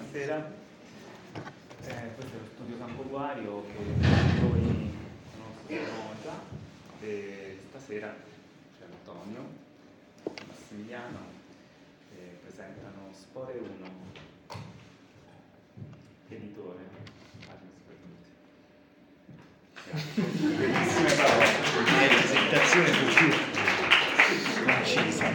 Buonasera, questo è lo studio Campoguario che voi conoscono già e stasera c'è Antonio, Massimiliano che presentano Spore 1, editore. Bellissime parole, presentazione più concisa.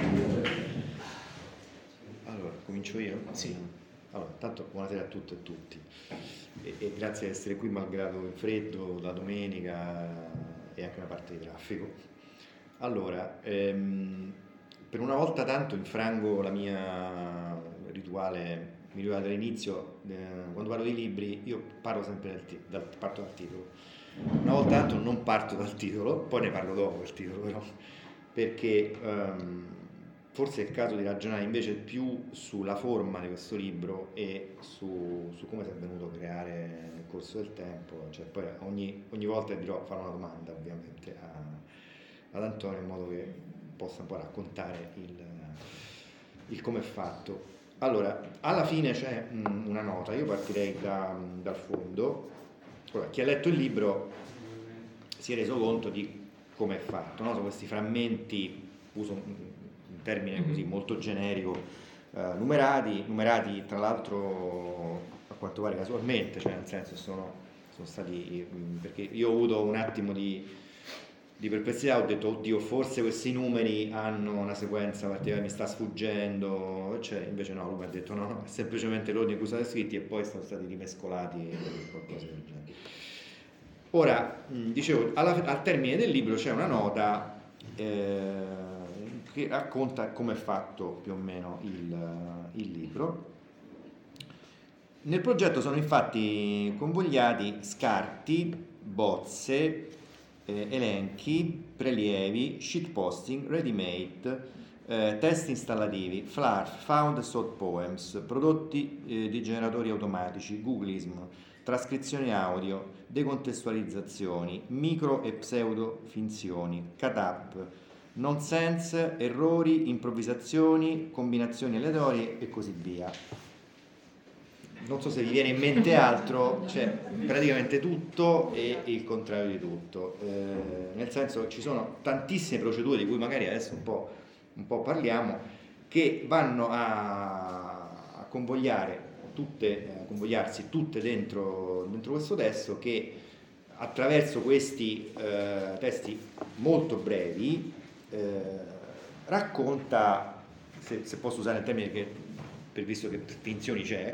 Allora, comincio io? Sì. Allora, intanto buonasera a tutte e tutti e grazie di essere qui malgrado il freddo, la domenica e anche una parte di traffico. Allora, per una volta tanto infrango la mia rituale dall'inizio. Quando parlo di libri io parlo sempre parto dal titolo. Una volta tanto non parto dal titolo, poi ne parlo dopo del titolo però, perché forse è il caso di ragionare invece più sulla forma di questo libro e su come si è venuto a creare nel corso del tempo. Cioè, poi ogni volta dirò, farò una domanda ovviamente ad Antonio in modo che possa un po' raccontare il come è fatto. Allora, alla fine c'è una nota, io partirei dal fondo. Allora, chi ha letto il libro si è reso conto di come è fatto, no? Sono questi frammenti, uso un termine così molto generico, numerati tra l'altro a quanto pare casualmente, cioè nel senso sono stati, perché io ho avuto un attimo di perplessità, ho detto oddio forse questi numeri hanno una sequenza particolare, mi sta sfuggendo, cioè, invece no, lui mi ha detto no, è semplicemente l'ordine in cui sono scritti e poi sono stati rimescolati qualcosa del genere. Ora, dicevo, al termine del libro c'è una nota che racconta come è fatto più o meno il libro. Nel progetto sono infatti convogliati scarti, bozze, elenchi, prelievi, shitposting, ready-made, testi installativi, FLARF, found sought poems, prodotti di generatori automatici, googlism, trascrizioni audio, decontestualizzazioni, micro e pseudo finzioni, cut-up, nonsense, errori, improvvisazioni, combinazioni aleatorie e così via. Non so se vi viene in mente altro, cioè praticamente tutto e il contrario di tutto, nel senso ci sono tantissime procedure di cui magari adesso un po' parliamo, che vanno a convogliarsi tutte dentro questo testo, che attraverso questi testi molto brevi racconta, se posso usare il termine visto che finzioni c'è,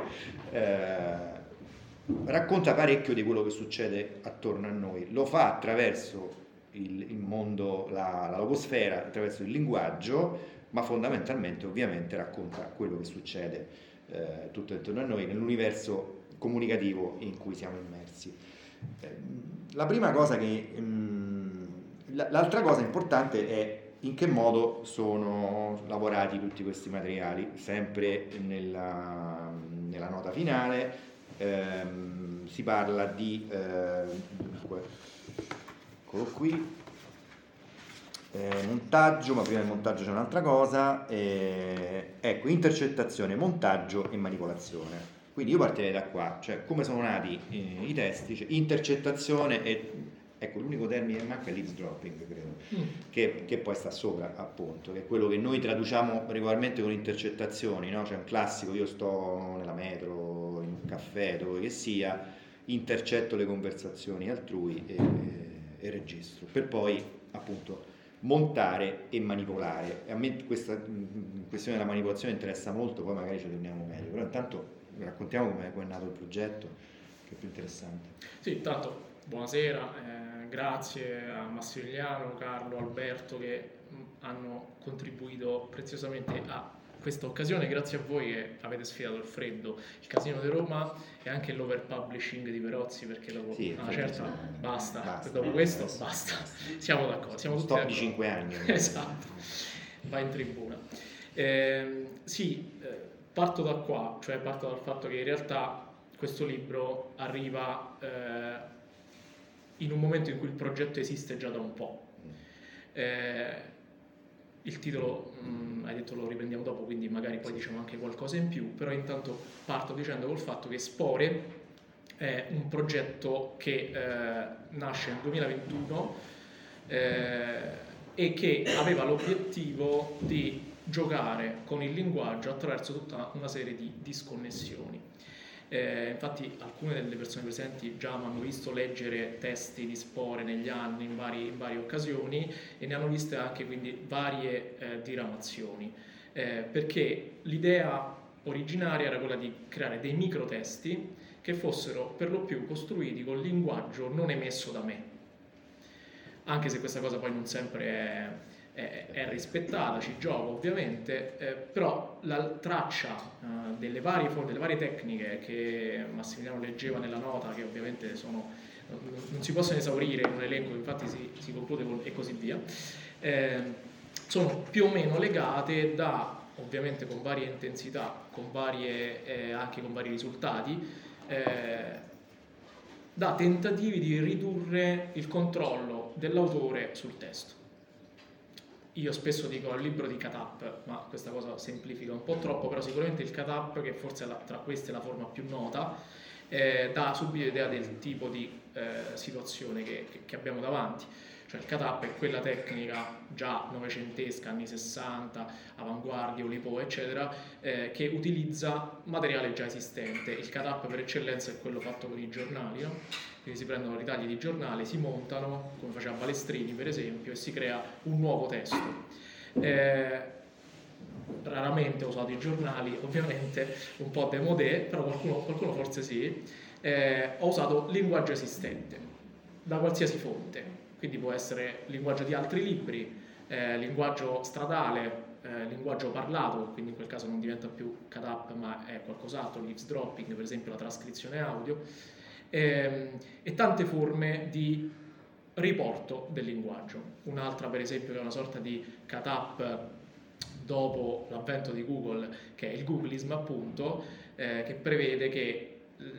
racconta parecchio di quello che succede attorno a noi. Lo fa attraverso il mondo, la logosfera, attraverso il linguaggio, ma fondamentalmente ovviamente racconta quello che succede tutto attorno a noi nell'universo comunicativo in cui siamo immersi. La prima cosa l'altra cosa importante è in che modo sono lavorati tutti questi materiali. Sempre nella nota finale si parla di eccolo qui, montaggio, ma prima del montaggio c'è un'altra cosa, ecco, intercettazione, montaggio e manipolazione. Quindi io partirei da qua, cioè come sono nati i testi, cioè, intercettazione e ecco, l'unico termine che manca è l'eavesdropping, credo, che poi sta sopra, appunto, che è quello che noi traduciamo regolarmente con intercettazioni, no? Cioè un classico, io sto nella metro, in un caffè, dove che sia, intercetto le conversazioni altrui e registro, per poi, appunto, montare e manipolare. E a me questa questione della manipolazione interessa molto, poi magari ci torniamo meglio, però intanto raccontiamo come è nato il progetto, che è più interessante. Sì, intanto buonasera, grazie a Massimiliano, Carlo, Alberto che hanno contribuito preziosamente a questa occasione, grazie a voi che avete sfidato il freddo, il Casino di Roma e anche l'overpublishing di Perozzi, perché dopo una certa basta, dopo questo basta. Siamo d'accordo, siamo tutti d'accordo. Stop di 5 anni. Esatto, va in tribuna. Parto da qua, cioè parto dal fatto che in realtà questo libro arriva in un momento in cui il progetto esiste già da un po'. Il titolo, hai detto lo riprendiamo dopo, quindi magari poi diciamo anche qualcosa in più, però intanto parto dicendo col fatto che Spore è un progetto che nasce nel 2021 e che aveva l'obiettivo di giocare con il linguaggio attraverso tutta una serie di disconnessioni. Infatti alcune delle persone presenti già mi hanno visto leggere testi di Spore negli anni in varie occasioni e ne hanno viste anche quindi varie diramazioni, perché l'idea originaria era quella di creare dei microtesti che fossero per lo più costruiti col linguaggio non emesso da me, anche se questa cosa poi non sempre è rispettata, ci gioco ovviamente, però la traccia delle varie tecniche che Massimiliano leggeva nella nota, che ovviamente non si possono esaurire in un elenco, infatti si conclude con e così via, sono più o meno legate ovviamente con varie intensità, anche con vari risultati, da tentativi di ridurre il controllo dell'autore sul testo. Io spesso dico al libro di cut-up, ma questa cosa semplifica un po' troppo, però sicuramente il cut-up, che forse tra queste è la forma più nota, dà subito idea del tipo di situazione che abbiamo davanti. Cioè il cut-up è quella tecnica già novecentesca, anni 60, avanguardia, Oulipo, eccetera, che utilizza materiale già esistente. Il cut-up per eccellenza è quello fatto con i giornali, no? Quindi si prendono ritagli di giornali, si montano, come faceva Balestrini per esempio, e si crea un nuovo testo. Raramente ho usato i giornali, ovviamente, un po' démodé, però qualcuno forse sì. Ho usato linguaggio esistente, da qualsiasi fonte. Quindi può essere linguaggio di altri libri, linguaggio stradale, linguaggio parlato, quindi in quel caso non diventa più cut-up ma è qualcos'altro, l'eavesdropping, per esempio la trascrizione audio, e tante forme di riporto del linguaggio. Un'altra per esempio che è una sorta di cut-up dopo l'avvento di Google, che è il Googlism appunto, che prevede che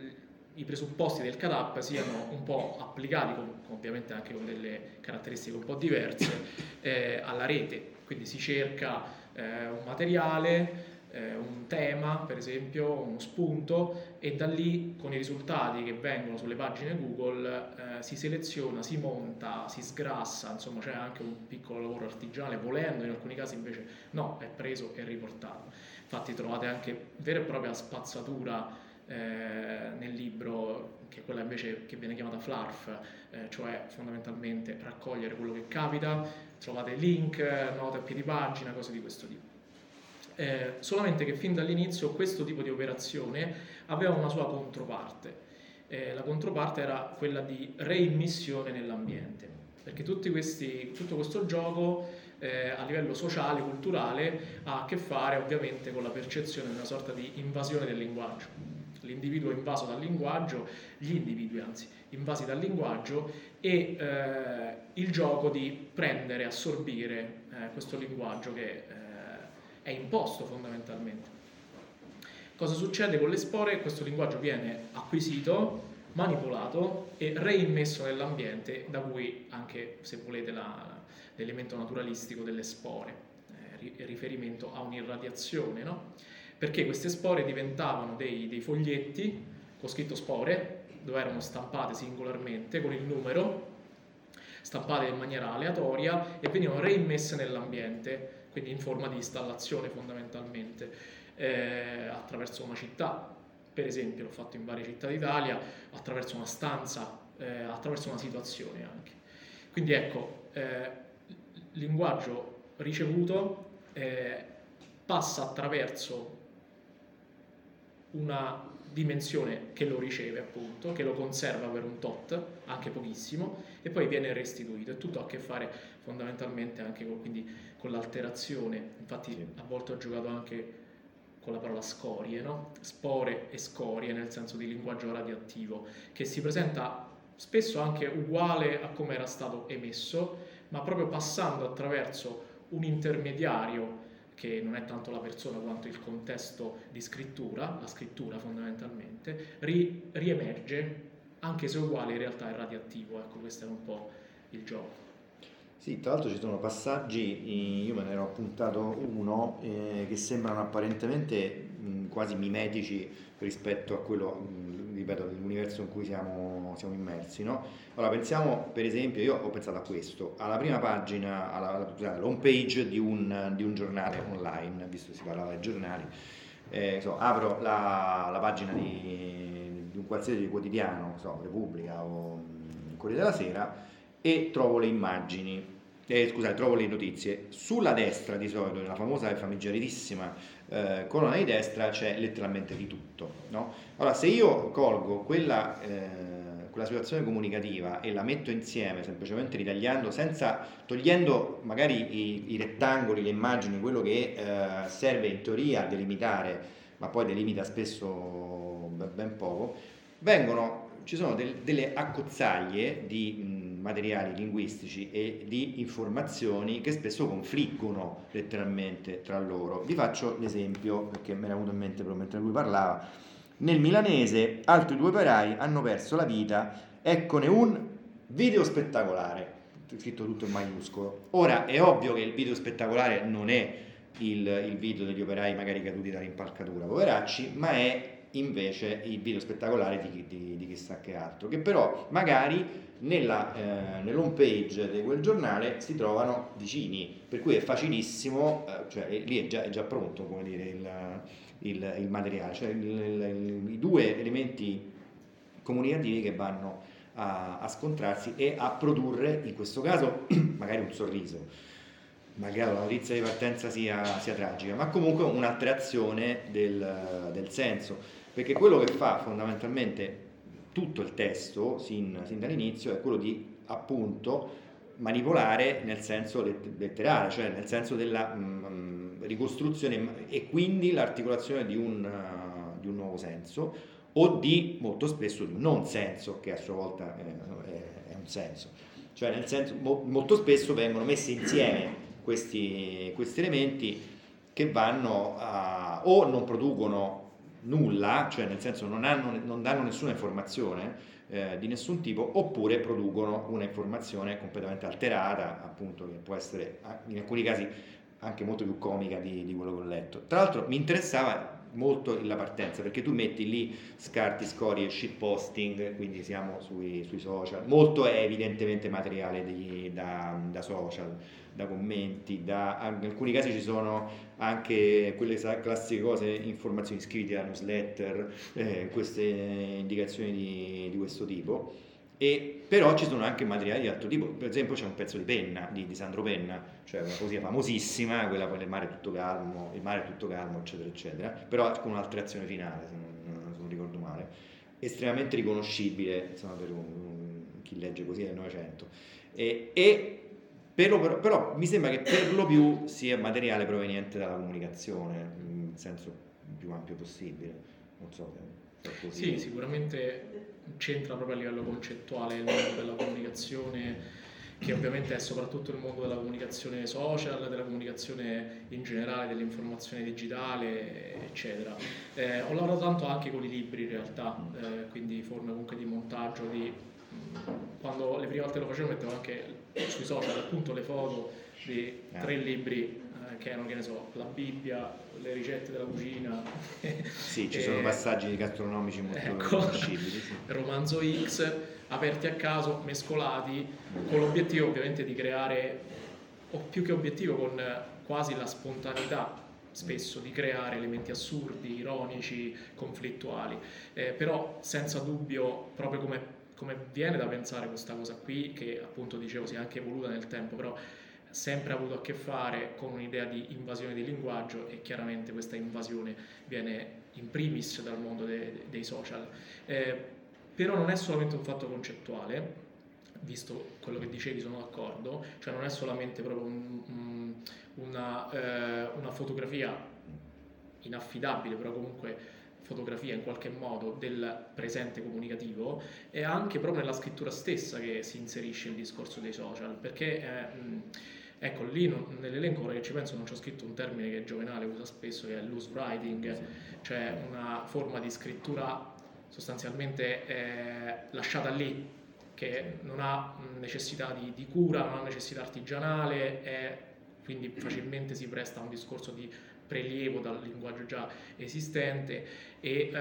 i presupposti del cut-up siano un po' applicati, ovviamente anche con delle caratteristiche un po' diverse, alla rete. Quindi si cerca un materiale, un tema per esempio, uno spunto, e da lì con i risultati che vengono sulle pagine Google si seleziona, si monta, si sgrassa, insomma c'è anche un piccolo lavoro artigianale, volendo, in alcuni casi invece no, è preso e riportato. Infatti trovate anche vera e propria spazzatura nel libro, che è quella invece che viene chiamata FLARF, cioè fondamentalmente raccogliere quello che capita, trovate link, note a piedi pagina, cose di questo tipo. Solamente che fin dall'inizio questo tipo di operazione aveva una sua controparte. La controparte era quella di reimmissione nell'ambiente, perché tutto questo gioco a livello sociale, culturale, ha a che fare ovviamente con la percezione di una sorta di invasione del linguaggio. L'individuo invaso dal linguaggio, gli individui anzi invasi dal linguaggio, e il gioco di prendere, assorbire questo linguaggio che è imposto fondamentalmente. Cosa succede con le spore? Questo linguaggio viene acquisito, manipolato e reimmesso nell'ambiente, da cui anche, se volete, l'elemento naturalistico delle spore, riferimento a un'irradiazione, no? Perché queste spore diventavano dei foglietti con scritto spore, dove erano stampate singolarmente con il numero, stampate in maniera aleatoria e venivano reimmesse nell'ambiente, quindi in forma di installazione fondamentalmente, attraverso una città. Per esempio l'ho fatto in varie città d'Italia, attraverso una stanza, attraverso una situazione anche. Quindi ecco, il linguaggio ricevuto passa attraverso una dimensione che lo riceve appunto, che lo conserva per un tot, anche pochissimo, e poi viene restituito. E tutto ha a che fare fondamentalmente anche con l'alterazione. Infatti a volte ho giocato anche con la parola scorie, no? Spore e scorie, nel senso di linguaggio radioattivo, che si presenta spesso anche uguale a come era stato emesso, ma proprio passando attraverso un intermediario che non è tanto la persona quanto il contesto di scrittura, la scrittura fondamentalmente, riemerge, anche se uguale in realtà è radioattivo. Ecco, questo era un po' il gioco. Sì, tra l'altro ci sono passaggi, io me ne ero appuntato uno, che sembrano apparentemente quasi mimetici rispetto a quello, ripeto, dell'universo in cui siamo immersi, no? Allora pensiamo, per esempio, io ho pensato a questo, alla prima pagina, all'home page di un giornale online, visto che si parlava dei giornali, apro la pagina di un qualsiasi quotidiano, Repubblica o Corriere della Sera, e trovo le immagini, scusate, trovo le notizie. Sulla destra, di solito, nella famosa e famigerissima colonna di destra, c'è letteralmente di tutto, no? Allora, se io colgo quella situazione comunicativa e la metto insieme, semplicemente ritagliando, togliendo magari i rettangoli, le immagini, quello che serve in teoria a delimitare, ma poi delimita spesso ben poco, ci sono delle accozzaglie di materiali linguistici e di informazioni che spesso confliggono letteralmente tra loro. Vi faccio l'esempio perché mi era venuto in mente proprio mentre lui parlava. Nel milanese altri 2 operai hanno perso la vita, eccone un video spettacolare, scritto tutto in maiuscolo. Ora è ovvio che il video spettacolare non è il video degli operai magari caduti dall'impalcatura, poveracci, ma è invece il video spettacolare di chissà che altro, che però magari nell'home page di quel giornale si trovano vicini, per cui è facilissimo, cioè lì è già pronto, come dire, il materiale, cioè i 2 elementi comunicativi che vanno a scontrarsi e a produrre, in questo caso, magari un sorriso, malgrado la notizia di partenza sia tragica, ma comunque un'alterazione del senso, perché quello che fa fondamentalmente tutto il testo sin dall'inizio è quello di appunto manipolare nel senso letterale, cioè nel senso della ricostruzione e quindi l'articolazione di un nuovo senso, o molto spesso di un non senso, che a sua volta è un senso. Cioè nel senso, molto spesso vengono messi insieme questi elementi che vanno o non producono nulla, cioè nel senso non danno nessuna informazione di nessun tipo, oppure producono una informazione completamente alterata, appunto, che può essere in alcuni casi anche molto più comica di quello che ho letto. Tra l'altro mi interessava molto la partenza, perché tu metti lì scarti, scorie, shitposting, quindi siamo sui social, molto è evidentemente materiale da social, da commenti, in alcuni casi ci sono anche quelle classiche cose, informazioni scritte da newsletter, queste indicazioni di questo tipo. E però ci sono anche materiali di altro tipo, per esempio c'è un pezzo di Penna, di Sandro Penna, cioè una poesia famosissima, quella con il mare tutto calmo, eccetera eccetera, però con un'alterazione finale, se non ricordo male, estremamente riconoscibile, insomma, per chi legge poesia del Novecento. Però mi sembra che per lo più sia materiale proveniente dalla comunicazione, in senso più ampio possibile, non so se è così. Sì, sicuramente c'entra proprio a livello concettuale il mondo della comunicazione, che ovviamente è soprattutto il mondo della comunicazione social, della comunicazione in generale, dell'informazione digitale, eccetera. Ho lavorato tanto anche con i libri in realtà, quindi forme comunque di montaggio, quando le prime volte lo facevo mettevo anche sui social appunto le foto di 3 libri che erano, che ne so, la Bibbia, le ricette della cucina. Sì, ci sono passaggi gastronomici molto riconoscibili. Sì. Romanzo X, aperti a caso, mescolati, con l'obiettivo ovviamente di creare, o più che obiettivo, con quasi la spontaneità spesso di creare elementi assurdi, ironici, conflittuali, però senza dubbio, proprio come viene da pensare questa cosa qui, che appunto dicevo si è anche evoluta nel tempo, però sempre avuto a che fare con un'idea di invasione di linguaggio, e chiaramente questa invasione viene in primis dal mondo dei social. Però non è solamente un fatto concettuale, visto quello che dicevi, sono d'accordo, cioè non è solamente proprio una fotografia inaffidabile, però comunque fotografia in qualche modo del presente comunicativo, è anche proprio nella scrittura stessa che si inserisce il discorso dei social, perché ecco, lì nell'elenco, ora che ci penso, non c'ho scritto un termine che Giovenale usa spesso, che è loose writing, cioè una forma di scrittura sostanzialmente lasciata lì, che non ha necessità di cura, non ha necessità artigianale, quindi facilmente si presta a un discorso di prelievo dal linguaggio già esistente e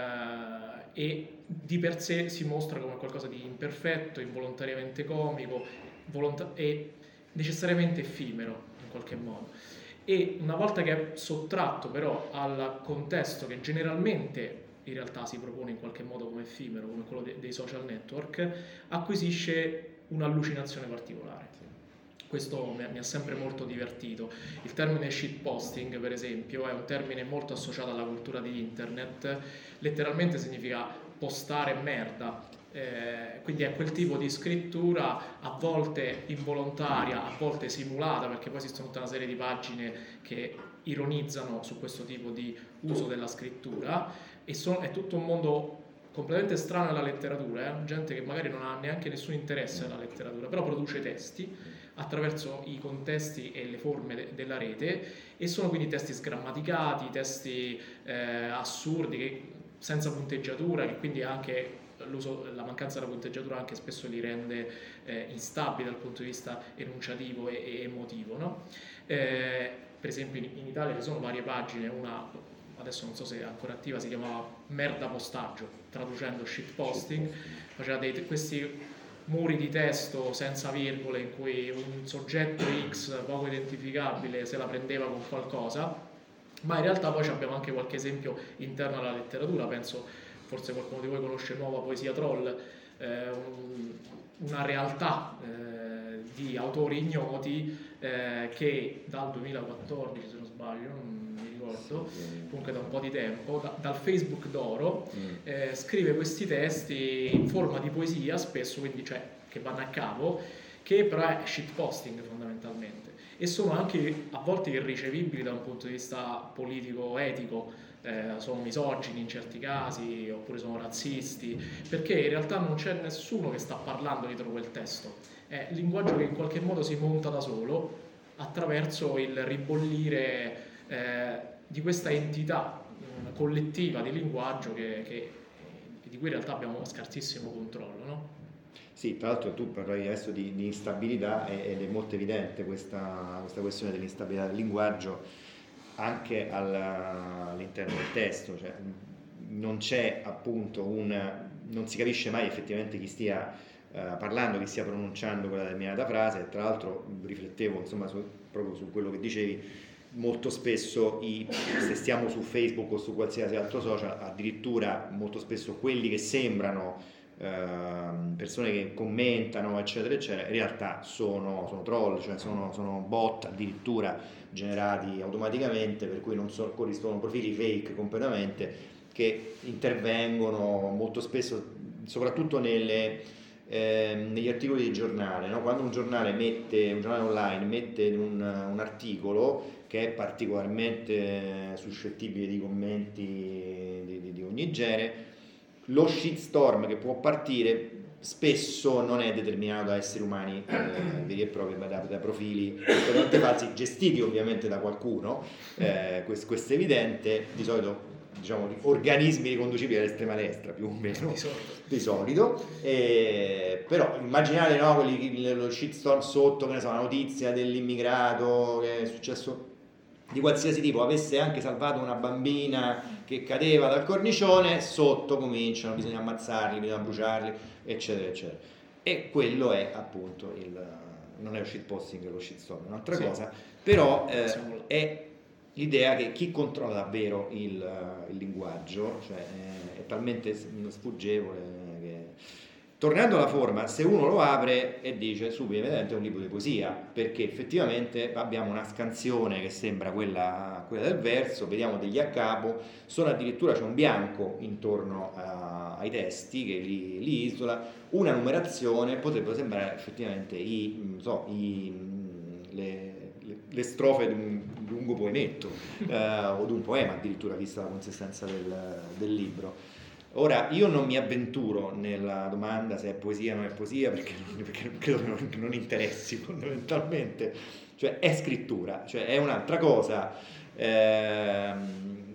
di per sé si mostra come qualcosa di imperfetto, involontariamente comico e necessariamente effimero in qualche modo. E una volta che è sottratto però al contesto che generalmente in realtà si propone in qualche modo come effimero, come quello dei social network, acquisisce un'allucinazione particolare. Questo mi ha sempre molto divertito. Il termine shitposting, per esempio, è un termine molto associato alla cultura di internet, letteralmente significa postare merda. Quindi è quel tipo di scrittura a volte involontaria, a volte simulata, perché poi esistono tutta una serie di pagine che ironizzano su questo tipo di uso della scrittura e è tutto un mondo completamente strano alla letteratura, gente che magari non ha neanche nessun interesse alla letteratura, però produce testi attraverso i contesti e le forme della rete e sono quindi testi sgrammaticati, testi assurdi, senza punteggiatura, che quindi anche la mancanza della punteggiatura anche spesso li rende instabili dal punto di vista enunciativo e emotivo, no? Per esempio in Italia ci sono varie pagine, una adesso non so se è ancora attiva, si chiamava Merda Postaggio, traducendo shitposting, faceva questi muri di testo senza virgole in cui un soggetto X poco identificabile se la prendeva con qualcosa, ma in realtà poi abbiamo anche qualche esempio interno alla letteratura, penso forse qualcuno di voi conosce Nuova Poesia Troll, una realtà di autori ignoti che dal 2014 se non sbaglio, non mi ricordo, comunque da un po' di tempo, dal Facebook d'oro, scrive questi testi in forma di poesia spesso, quindi cioè che vanno a capo, che però è shitposting fondamentalmente e sono anche a volte irricevibili da un punto di vista politico-etico, sono misogini in certi casi oppure sono razzisti, perché in realtà non c'è nessuno che sta parlando dietro quel testo, è il linguaggio che in qualche modo si monta da solo attraverso il ribollire di questa entità collettiva di linguaggio di cui in realtà abbiamo scarsissimo controllo, no? Sì, tra l'altro tu parlavi adesso di instabilità ed è molto evidente questa questione dell'instabilità del linguaggio anche all'interno del testo, cioè non c'è appunto non si capisce mai effettivamente chi stia parlando, chi stia pronunciando quella determinata frase. Tra l'altro riflettevo insomma proprio su quello che dicevi, molto spesso se stiamo su Facebook o su qualsiasi altro social, addirittura molto spesso quelli che sembrano persone che commentano eccetera eccetera in realtà sono troll, cioè sono bot addirittura generati automaticamente, per cui non corrispondono profili fake completamente che intervengono molto spesso soprattutto negli articoli di giornale, no? Quando un giornale online mette un articolo che è particolarmente suscettibile di commenti di ogni genere, lo shitstorm che può partire spesso non è determinato da esseri umani veri e propri, ma da profili completamente falsi, gestiti ovviamente da qualcuno, questo è evidente, di solito diciamo organismi riconducibili all'estrema destra più o meno di solito, però immaginate, no, lo shitstorm sotto, che ne so, una notizia dell'immigrato che è successo di qualsiasi tipo, avesse anche salvato una bambina che cadeva dal cornicione, sotto cominciano, bisogna ammazzarli, bisogna bruciarli, eccetera eccetera, e quello è appunto non è lo shitposting, è lo shitstorm, è un'altra cosa, però è l'idea che chi controlla davvero il linguaggio, cioè è talmente sfuggevole che... Tornando alla forma, se uno lo apre e dice subito evidentemente è un libro di poesia, perché effettivamente abbiamo una scansione che sembra quella del verso, vediamo degli a capo, c'è un bianco intorno ai testi che li isola, una numerazione, potrebbero sembrare effettivamente le strofe di un lungo poemetto o di un poema addirittura, vista la consistenza del libro. Ora, io non mi avventuro nella domanda se è poesia o non è poesia, perché credo che non interessi fondamentalmente, cioè è scrittura, cioè è un'altra cosa che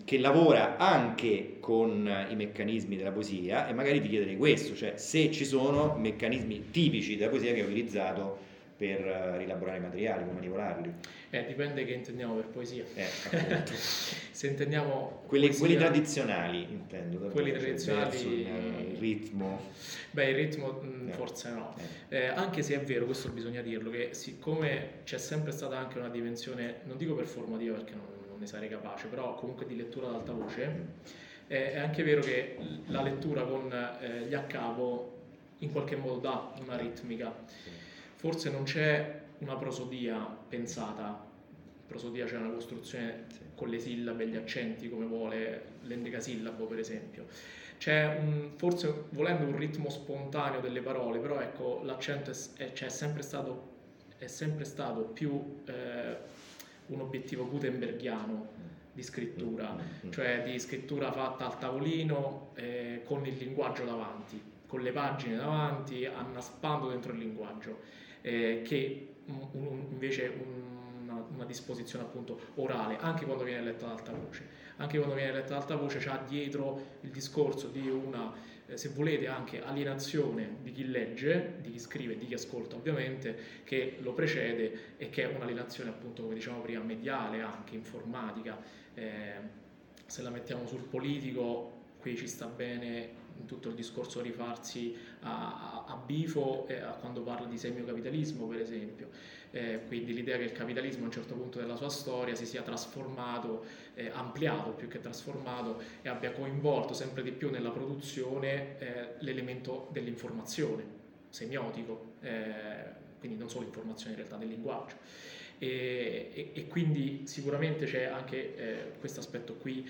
che lavora anche con i meccanismi della poesia, e magari ti chiederei questo, cioè se ci sono meccanismi tipici della poesia che hai utilizzato per rielaborare i materiali, come manipolarli. Dipende che intendiamo per poesia. Appunto. Se intendiamo quelli poesia, tradizionali, intendo. Quelli tradizionali, il ritmo. Beh, il ritmo forse no. Anche se è vero, questo bisogna dirlo, che siccome c'è sempre stata anche una dimensione, non dico performativa perché non ne sarei capace, però comunque di lettura ad alta voce, è anche vero che la lettura con gli a capo in qualche modo dà una ritmica. Forse non c'è una prosodia pensata, prosodia c'è una costruzione con le sillabe e gli accenti come vuole l'endecasillabo per esempio. C'è forse volendo un ritmo spontaneo delle parole, però ecco l'accento è sempre stato più un obiettivo gutenberghiano di scrittura, cioè di scrittura fatta al tavolino con il linguaggio davanti, con le pagine davanti, annaspando dentro il linguaggio, che invece una disposizione appunto orale, anche quando viene letta ad alta voce. Anche quando viene letta ad alta voce c'ha dietro il discorso di una, se volete, anche alienazione di chi legge, di chi scrive, di chi ascolta ovviamente, che lo precede, e che è un'alienazione appunto, come dicevamo prima, mediale, anche informatica. Se la mettiamo sul politico, qui ci sta bene in tutto il discorso rifarsi a Bifo quando parla di semiocapitalismo per esempio, quindi l'idea che il capitalismo a un certo punto della sua storia si sia trasformato, ampliato più che trasformato, e abbia coinvolto sempre di più nella produzione l'elemento dell'informazione, semiotico, quindi non solo informazione in realtà del linguaggio. E quindi sicuramente c'è anche questo aspetto qui,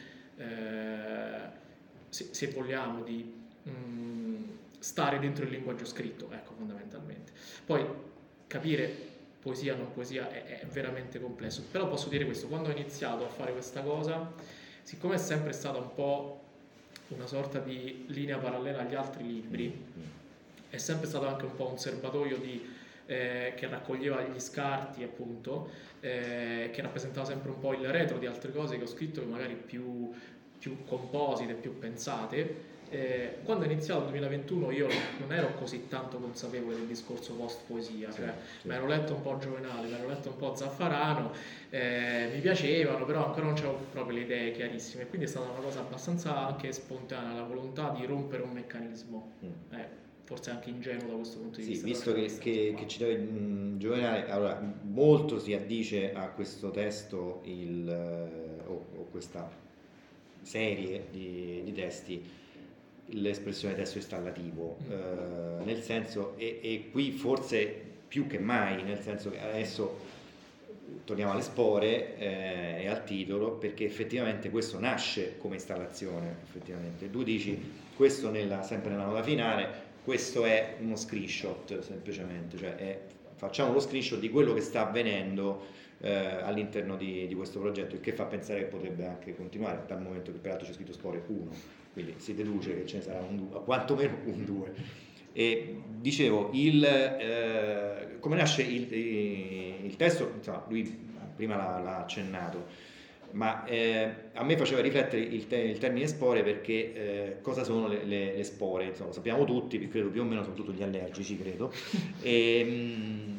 se vogliamo, di stare dentro il linguaggio scritto, ecco, fondamentalmente. Poi capire poesia non poesia è veramente complesso, però posso dire questo: quando ho iniziato a fare questa cosa, siccome è sempre stata un po' una sorta di linea parallela agli altri libri, è sempre stato anche un po' un serbatoio che raccoglieva gli scarti appunto, che rappresentava sempre un po' il retro di altre cose che ho scritto, che magari più composite, più pensate. Quando è iniziato il 2021 io non ero così tanto consapevole del discorso post poesia, cioè mi ero letto un po' Giovenale, mi ero letto un po' Zaffarano, mi piacevano, però ancora non c'avevo proprio le idee chiarissime, quindi è stata una cosa abbastanza anche spontanea, la volontà di rompere un meccanismo, forse anche ingenuo da questo punto di vista. Visto che citavi Giovenale, allora molto si addice a questo testo o questa serie di testi l'espressione testo installativo, nel senso, e qui forse più che mai, nel senso che adesso torniamo alle spore e al titolo, perché effettivamente questo nasce come installazione, effettivamente. Tu dici questo sempre nella nota finale, questo è uno screenshot semplicemente, cioè facciamo lo screenshot di quello che sta avvenendo all'interno di questo progetto, il che fa pensare che potrebbe anche continuare, dal momento che peraltro c'è scritto Spore 1, quindi si deduce che ce ne sarà quantomeno un 2. E dicevo, come nasce il testo, insomma, lui prima l'ha accennato, ma a me faceva riflettere il termine spore, perché cosa sono le spore? Insomma, lo sappiamo tutti, credo più o meno, soprattutto gli allergici, credo, e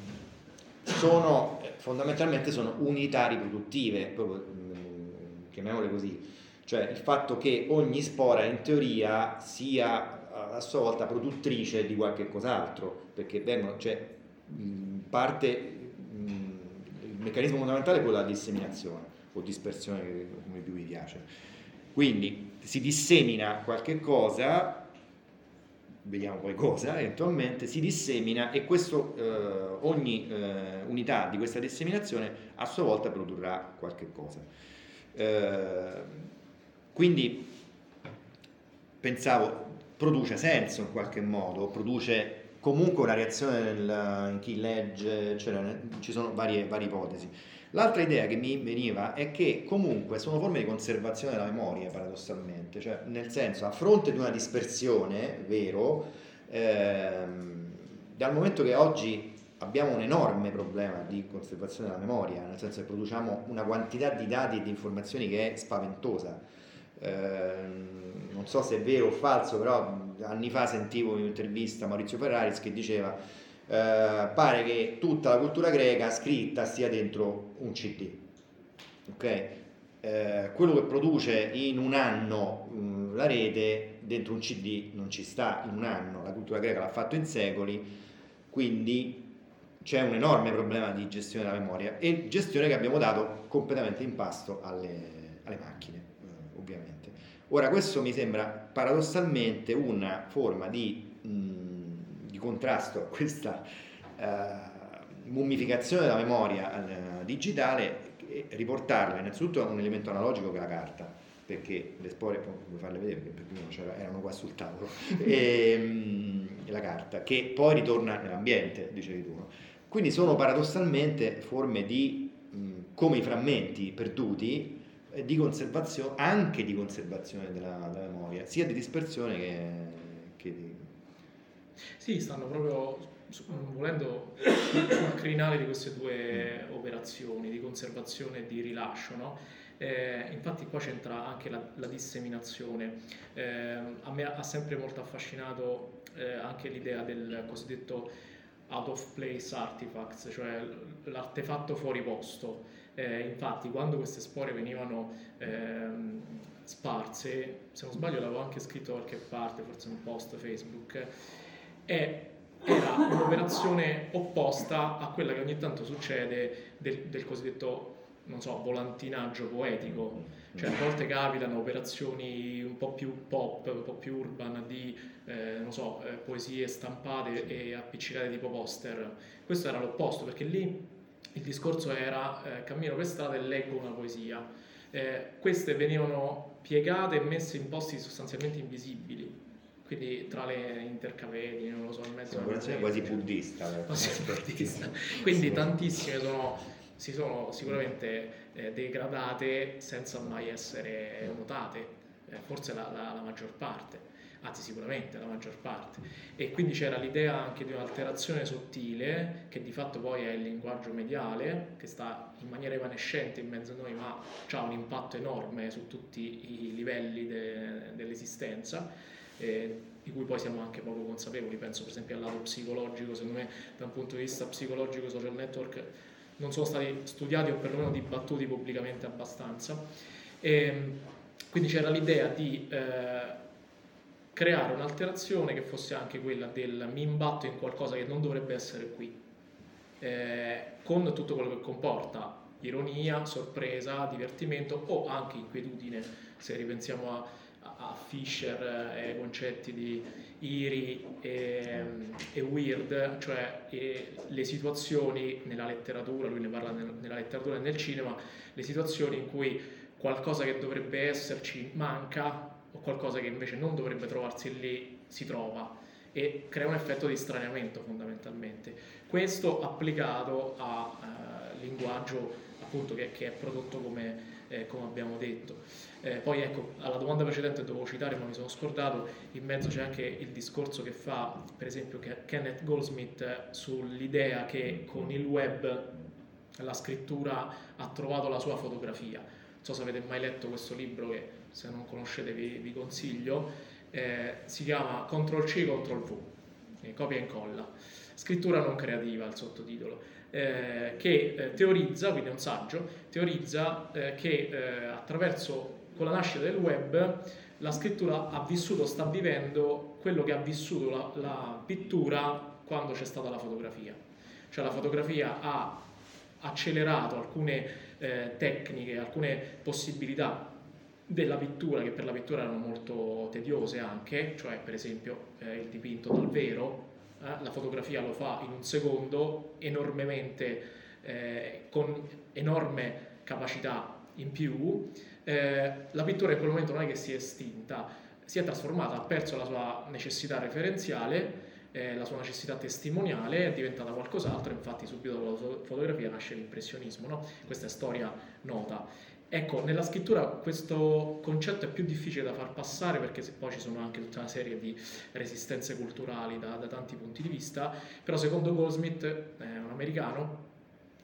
fondamentalmente sono unità riproduttive, proprio, chiamiamole così, cioè il fatto che ogni spora in teoria sia a sua volta produttrice di qualche cos'altro, perché il meccanismo fondamentale è quello della disseminazione o dispersione, come più vi piace. Quindi si dissemina qualche cosa, vediamo poi cosa, eventualmente si dissemina, e ogni unità di questa disseminazione a sua volta produrrà qualche cosa. Quindi pensavo, produce senso in qualche modo, produce comunque una reazione in chi legge, cioè ci sono varie ipotesi. L'altra idea che mi veniva è che comunque sono forme di conservazione della memoria, paradossalmente, cioè nel senso, a fronte di una dispersione, vero, dal momento che oggi abbiamo un enorme problema di conservazione della memoria, nel senso che produciamo una quantità di dati e di informazioni che è spaventosa, non so se è vero o falso, però anni fa sentivo in un'intervista Maurizio Ferraris che diceva pare che tutta la cultura greca scritta sia dentro un CD, ok? Quello che produce in un anno la rete dentro un CD non ci sta in un anno, la cultura greca l'ha fatto in secoli, quindi c'è un enorme problema di gestione della memoria e gestione che abbiamo dato completamente in pasto alle macchine, ovviamente. Ora questo mi sembra paradossalmente una forma di contrasto a questa mummificazione della memoria digitale, e riportarla innanzitutto a un elemento analogico che è la carta, perché le spore, puoi farle vedere perché prima erano qua sul tavolo, e la carta che poi ritorna nell'ambiente, dicevi tu, no? Quindi sono paradossalmente forme di come i frammenti perduti di conservazione, anche di conservazione della memoria, sia di dispersione che di... Sì, stanno proprio volendo sul crinale di queste due operazioni di conservazione e di rilascio, no? Infatti qua c'entra anche la disseminazione. A me ha sempre molto affascinato anche l'idea del cosiddetto out of place artifacts, cioè l'artefatto fuori posto. Infatti quando queste spore venivano sparse, se non sbaglio l'avevo anche scritto da qualche parte, forse in un post Facebook, era un'operazione opposta a quella che ogni tanto succede del cosiddetto, non so, volantinaggio poetico. Cioè a volte capitano operazioni un po' più pop, un po' più urban di non so, poesie stampate e appiccicate tipo poster. Questo era l'opposto, perché lì il discorso era cammino per strada e leggo una poesia. Queste venivano piegate e messe in posti sostanzialmente invisibili, quindi tra le intercavedi, non lo so, in mezzo a quasi buddista. Quindi sì. Tantissime si sono sicuramente degradate senza mai essere notate, forse la maggior parte, anzi sicuramente la maggior parte. E quindi c'era l'idea anche di un'alterazione sottile, che di fatto poi è il linguaggio mediale, che sta in maniera evanescente in mezzo a noi, ma ha un impatto enorme su tutti i livelli dell'esistenza. Di cui poi siamo anche poco consapevoli. Penso per esempio al lato psicologico. Secondo me da un punto di vista psicologico i social network non sono stati studiati o perlomeno dibattuti pubblicamente abbastanza, quindi c'era l'idea di creare un'alterazione che fosse anche quella del mi imbatto in qualcosa che non dovrebbe essere qui, con tutto quello che comporta ironia, sorpresa, divertimento o anche inquietudine, se ripensiamo a Fisher e ai concetti di eerie e weird, cioè le situazioni nella letteratura, lui ne parla nella letteratura e nel cinema, le situazioni in cui qualcosa che dovrebbe esserci manca o qualcosa che invece non dovrebbe trovarsi lì si trova, e crea un effetto di straniamento fondamentalmente. Questo applicato a linguaggio appunto che è prodotto come abbiamo detto. Poi ecco, alla domanda precedente dovevo citare ma mi sono scordato, in mezzo c'è anche il discorso che fa per esempio Kenneth Goldsmith sull'idea che con il web la scrittura ha trovato la sua fotografia. Non so se avete mai letto questo libro, che se non conoscete vi consiglio, si chiama Ctrl-C, Ctrl-V, copia e incolla, scrittura non creativa il sottotitolo, che teorizza, quindi è un saggio, teorizza che attraverso con la nascita del web la scrittura ha vissuto, sta vivendo quello che ha vissuto la pittura quando c'è stata la fotografia. Cioè la fotografia ha accelerato alcune tecniche, alcune possibilità della pittura, che per la pittura erano molto tediose anche, cioè per esempio il dipinto dal vero, la fotografia lo fa in un secondo enormemente, con enorme capacità in più. La pittura in quel momento non è che si è estinta, si è trasformata, ha perso la sua necessità referenziale, la sua necessità testimoniale, è diventata qualcos'altro. Infatti subito dopo la fotografia nasce l'impressionismo, no? Questa è storia nota. Ecco, nella scrittura questo concetto è più difficile da far passare, perché poi ci sono anche tutta una serie di resistenze culturali da tanti punti di vista, però secondo Goldsmith, un americano,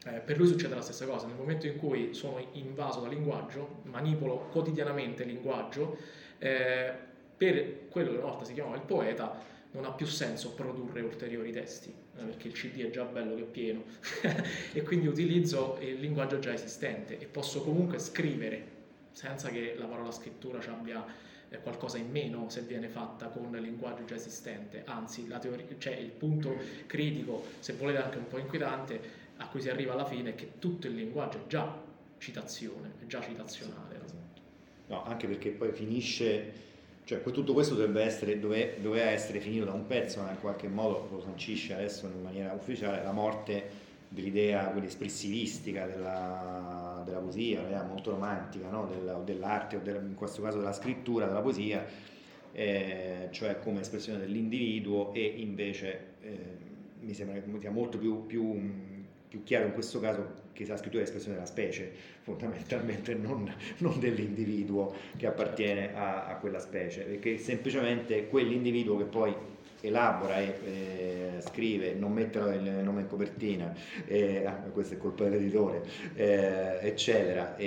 Per lui succede la stessa cosa, nel momento in cui sono invaso dal linguaggio, manipolo quotidianamente il linguaggio, per quello che una volta si chiamava il poeta non ha più senso produrre ulteriori testi, perché il CD è già bello che è pieno, e quindi utilizzo il linguaggio già esistente e posso comunque scrivere senza che la parola scrittura ci abbia qualcosa in meno se viene fatta con il linguaggio già esistente. Anzi, la teoria, cioè il punto critico, se volete anche un po' inquietante, a cui si arriva alla fine è che tutto il linguaggio è già citazione, è già citazionale. No, anche perché poi finisce, cioè tutto questo doveva essere finito da un pezzo, ma in qualche modo lo sancisce adesso in maniera ufficiale la morte dell'idea espressivistica della poesia, molto romantica, no? Dell'arte, o in questo caso della scrittura, della poesia, cioè come espressione dell'individuo, e invece mi sembra che sia molto più chiaro in questo caso che la scrittura è espressione della specie, fondamentalmente non dell'individuo che appartiene a quella specie, perché semplicemente quell'individuo che poi elabora e scrive, non mette il nome in copertina, questo è colpa dell'editore, eccetera,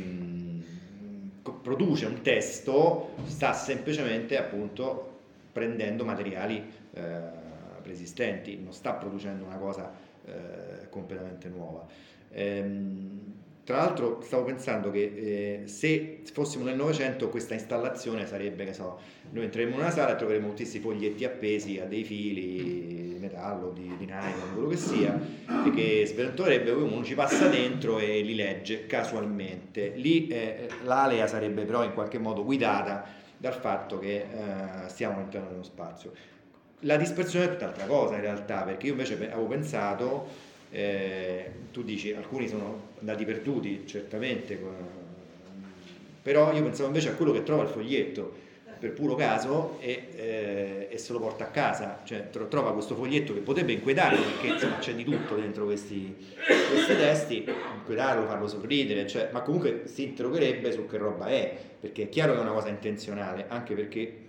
produce un testo, sta semplicemente appunto prendendo materiali preesistenti, non sta producendo una cosa completamente nuova. Tra l'altro stavo pensando che se fossimo nel Novecento questa installazione sarebbe, che so, noi entreremo in una sala e troveremo tutti questi foglietti appesi a dei fili di metallo, di nylon, quello che sia, e che sventolerebbe, uno ci passa dentro e li legge casualmente. Lì l'alea sarebbe però in qualche modo guidata dal fatto che stiamo all'interno dello spazio. La dispersione è tutt'altra cosa in realtà, perché io invece avevo pensato, tu dici alcuni sono andati perduti, certamente, però io pensavo invece a quello che trova il foglietto per puro caso e se lo porta a casa, cioè trova questo foglietto che potrebbe inquietare, perché insomma c'è di tutto dentro questi testi, inquietarlo, farlo sorridere, cioè, ma comunque si interrogherebbe su che roba è, perché è chiaro che è una cosa intenzionale, anche perché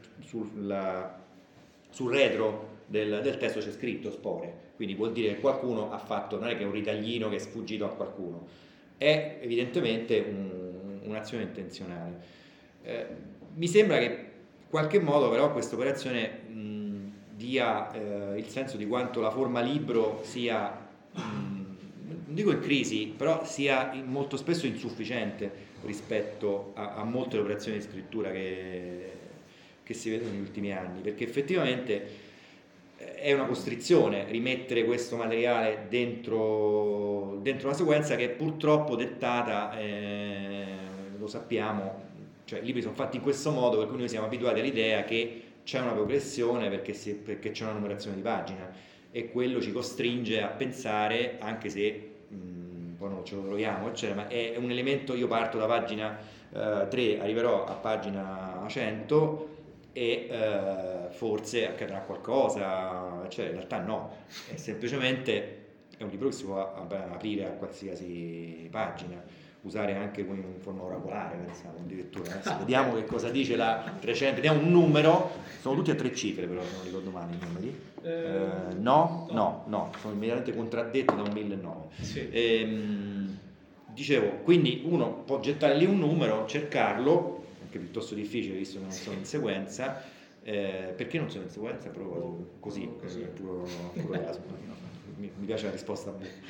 sul retro del testo c'è scritto spore, quindi vuol dire che qualcuno ha fatto, non è che è un ritaglino che è sfuggito a qualcuno, è evidentemente un'azione intenzionale. Mi sembra che in qualche modo però questa operazione dia il senso di quanto la forma libro sia, non dico in crisi, però sia molto spesso insufficiente rispetto a molte operazioni di scrittura che si vedono negli ultimi anni, perché effettivamente è una costrizione rimettere questo materiale dentro una sequenza che è purtroppo dettata, lo sappiamo, cioè i libri sono fatti in questo modo per cui noi siamo abituati all'idea che c'è una progressione perché c'è una numerazione di pagina, e quello ci costringe a pensare, anche se poi non ce lo troviamo, eccetera, ma è un elemento. Io parto da pagina 3, arriverò a pagina 100 e forse accadrà qualcosa, cioè in realtà no, è semplicemente è un libro che si può aprire a qualsiasi pagina, usare anche un forno oracolare, pensavo addirittura. Adesso vediamo che cosa dice la 300, vediamo un numero, sono tutti a 3 cifre però, se non ricordo male i numeri. No, sono immediatamente contraddetto da un 1009. Sì. Dicevo, quindi uno può gettare lì un numero, cercarlo, anche piuttosto difficile visto che non sono in sequenza. Perché non sono in sequenza? Proprio così puro caso. Mi piace la risposta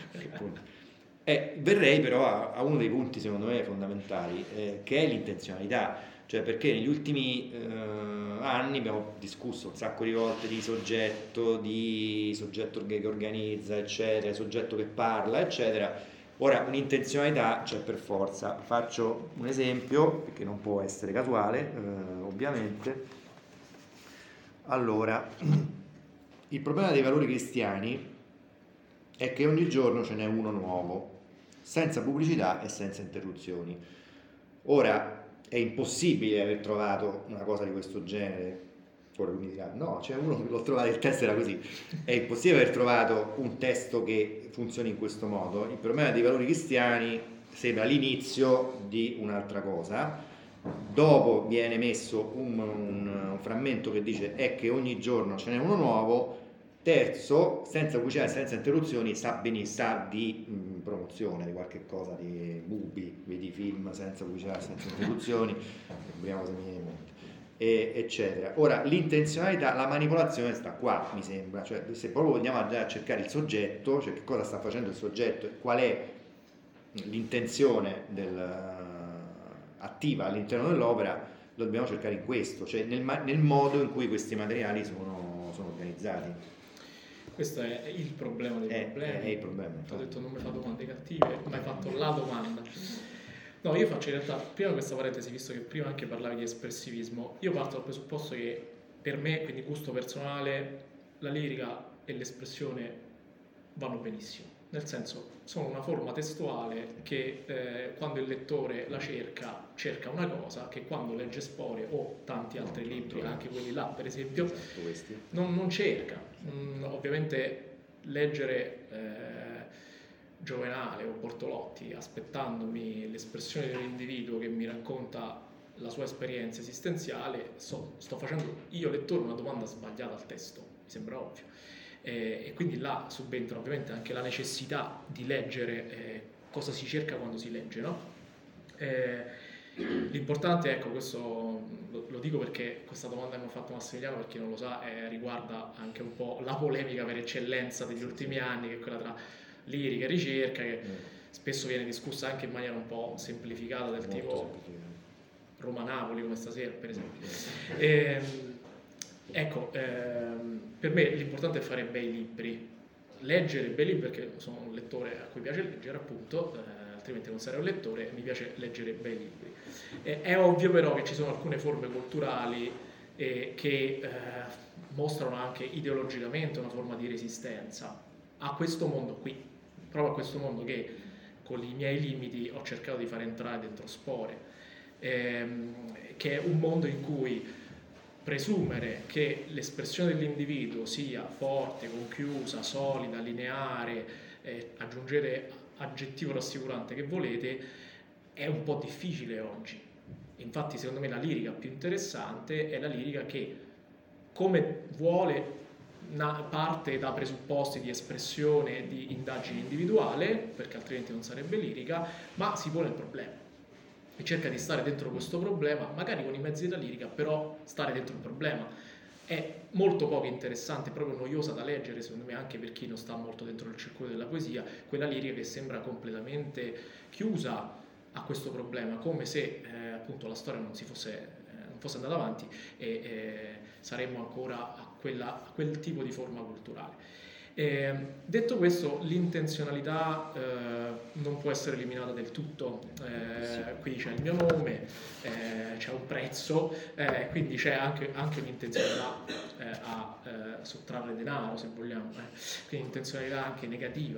verrei però a uno dei punti secondo me fondamentali, che è l'intenzionalità, cioè perché negli ultimi anni abbiamo discusso un sacco di volte di soggetto che organizza, eccetera, soggetto che parla, eccetera. Ora un'intenzionalità c'è per forza. Faccio un esempio perché non può essere casuale, ovviamente. Allora, il problema dei valori cristiani è che ogni giorno ce n'è uno nuovo, senza pubblicità e senza interruzioni. Ora, è impossibile aver trovato una cosa di questo genere. Ora lui mi dirà, no, c'è uno che l'ho trovato, il testo era così. È impossibile aver trovato un testo che funzioni in questo modo. Il problema dei valori cristiani sembra l'inizio di un'altra cosa. Dopo viene messo un frammento che dice è che ogni giorno ce n'è uno nuovo, Terzo, senza pubblicità, senza interruzioni, sa di promozione di qualche cosa, di bubi, vedi film senza pubblicità, senza interruzioni, è la prima cosa che mi viene in mente, eccetera. Ora, l'intenzionalità, la manipolazione sta qua, mi sembra, cioè se proprio vogliamo andare a cercare il soggetto, cioè che cosa sta facendo il soggetto e qual è l'intenzione attiva all'interno dell'opera, lo dobbiamo cercare in questo, cioè nel modo in cui questi materiali sono organizzati. Questo è il problema dei problemi. È il problema. Ho detto non mi fa domande cattive, ma hai fatto la domanda. No, io faccio in realtà, prima questa parentesi, visto che prima anche parlavi di espressivismo, io parto dal presupposto che per me, quindi gusto personale, la lirica e l'espressione vanno benissimo. Nel senso, sono una forma testuale che quando il lettore la cerca una cosa che quando legge Sporie o tanti altri libri, anche quelli là per esempio, non cerca. Ovviamente leggere Giovenale o Bortolotti aspettandomi l'espressione dell'individuo che mi racconta la sua esperienza esistenziale, sto facendo io lettore una domanda sbagliata al testo, mi sembra ovvio. E quindi là subentra ovviamente anche la necessità di leggere cosa si cerca quando si legge, no? L'importante, ecco, questo lo dico perché questa domanda che mi ha fatto Massimiliano, per chi non lo sa, riguarda anche un po' la polemica per eccellenza degli ultimi anni, che è quella tra lirica e ricerca, che spesso viene discussa anche in maniera un po' semplificata, del tipo Roma-Napoli, come stasera per esempio. Ecco, per me l'importante è fare bei libri, leggere bei libri, perché sono un lettore a cui piace leggere, appunto, altrimenti non sarei un lettore, mi piace leggere bei libri. È ovvio però che ci sono alcune forme culturali che mostrano anche ideologicamente una forma di resistenza a questo mondo qui, proprio a questo mondo che con i miei limiti ho cercato di far entrare dentro Sporie, che è un mondo in cui presumere che l'espressione dell'individuo sia forte, conchiusa, solida, lineare, aggiungete aggettivo rassicurante che volete, è un po' difficile oggi. Infatti secondo me la lirica più interessante è la lirica che, come vuole, parte da presupposti di espressione, di indagine individuale, perché altrimenti non sarebbe lirica, ma si pone il problema e cerca di stare dentro questo problema, magari con i mezzi della lirica, però stare dentro il problema. È molto poco interessante, proprio noiosa da leggere, secondo me, anche per chi non sta molto dentro il circuito della poesia, quella lirica che sembra completamente chiusa a questo problema, come se appunto la storia non fosse andata avanti e saremmo ancora a quel tipo di forma culturale. Detto questo, l'intenzionalità non può essere eliminata del tutto. Qui c'è il mio nome, c'è un prezzo, quindi c'è anche un'intenzionalità a sottrarre denaro, se vogliamo, quindi intenzionalità anche negativa.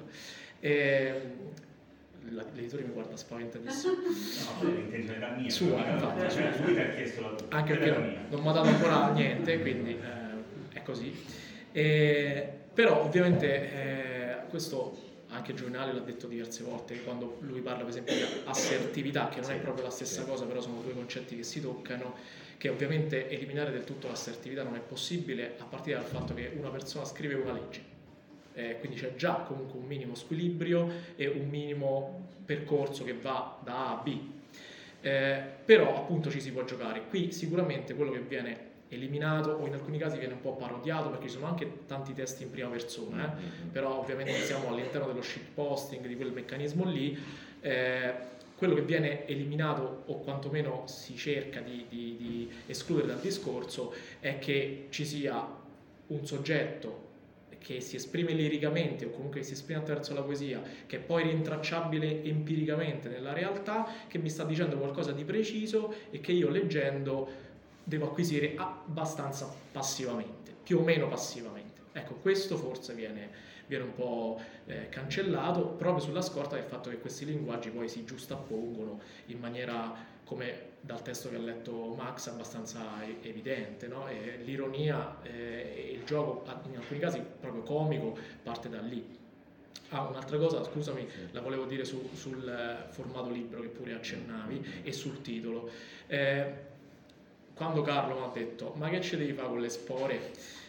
L'editore mi guarda spaventatissimo. No, l'intenzionalità mia. Sua, infatti. Lui ti ha chiesto la tua. Anche perché non mi ha dato ancora niente, quindi è così. Però ovviamente questo anche Giovenale l'ha detto diverse volte, quando lui parla per esempio di assertività, che non è proprio la stessa cosa, però sono due concetti che si toccano, che ovviamente eliminare del tutto l'assertività non è possibile a partire dal fatto che una persona scrive una legge. Quindi c'è già comunque un minimo squilibrio e un minimo percorso che va da A a B, però appunto ci si può giocare. Qui sicuramente quello che viene eliminato o in alcuni casi viene un po' parodiato, perché ci sono anche tanti testi in prima persona, però ovviamente siamo all'interno dello shitposting, di quel meccanismo lì. Quello che viene eliminato o quantomeno si cerca di escludere dal discorso è che ci sia un soggetto che si esprime liricamente o comunque si esprime attraverso la poesia, che è poi rintracciabile empiricamente nella realtà, che mi sta dicendo qualcosa di preciso e che io leggendo devo acquisire abbastanza passivamente, più o meno passivamente. Ecco, questo forse viene un po' cancellato proprio sulla scorta del fatto che questi linguaggi poi si giustappongono in maniera, come dal testo che ha letto Max, abbastanza evidente, no? E l'ironia e il gioco, in alcuni casi proprio comico, parte da lì. Un'altra cosa, scusami, la volevo dire sul formato libro che pure accennavi e sul titolo. Quando Carlo mi ha detto ma che ci devi fare con le Sporie,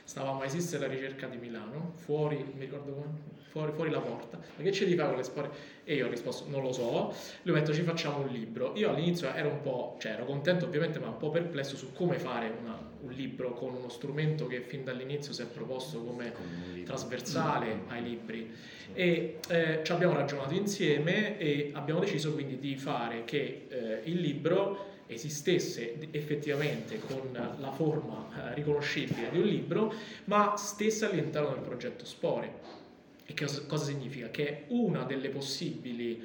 stavamo a Esiste la Ricerca di Milano, fuori, mi ricordo fuori la porta, ma che ci devi fare con le spore? E io ho risposto, non lo so. Lui mi ha detto, ci facciamo un libro. Io all'inizio ero un po', cioè ero contento ovviamente, ma un po' perplesso su come fare un libro con uno strumento che fin dall'inizio si è proposto come trasversale ai libri. E ci abbiamo ragionato insieme e abbiamo deciso quindi di fare che il libro esistesse effettivamente con la forma riconoscibile di un libro, ma stesse all'interno del progetto Spore. E cosa significa? Che è una delle possibili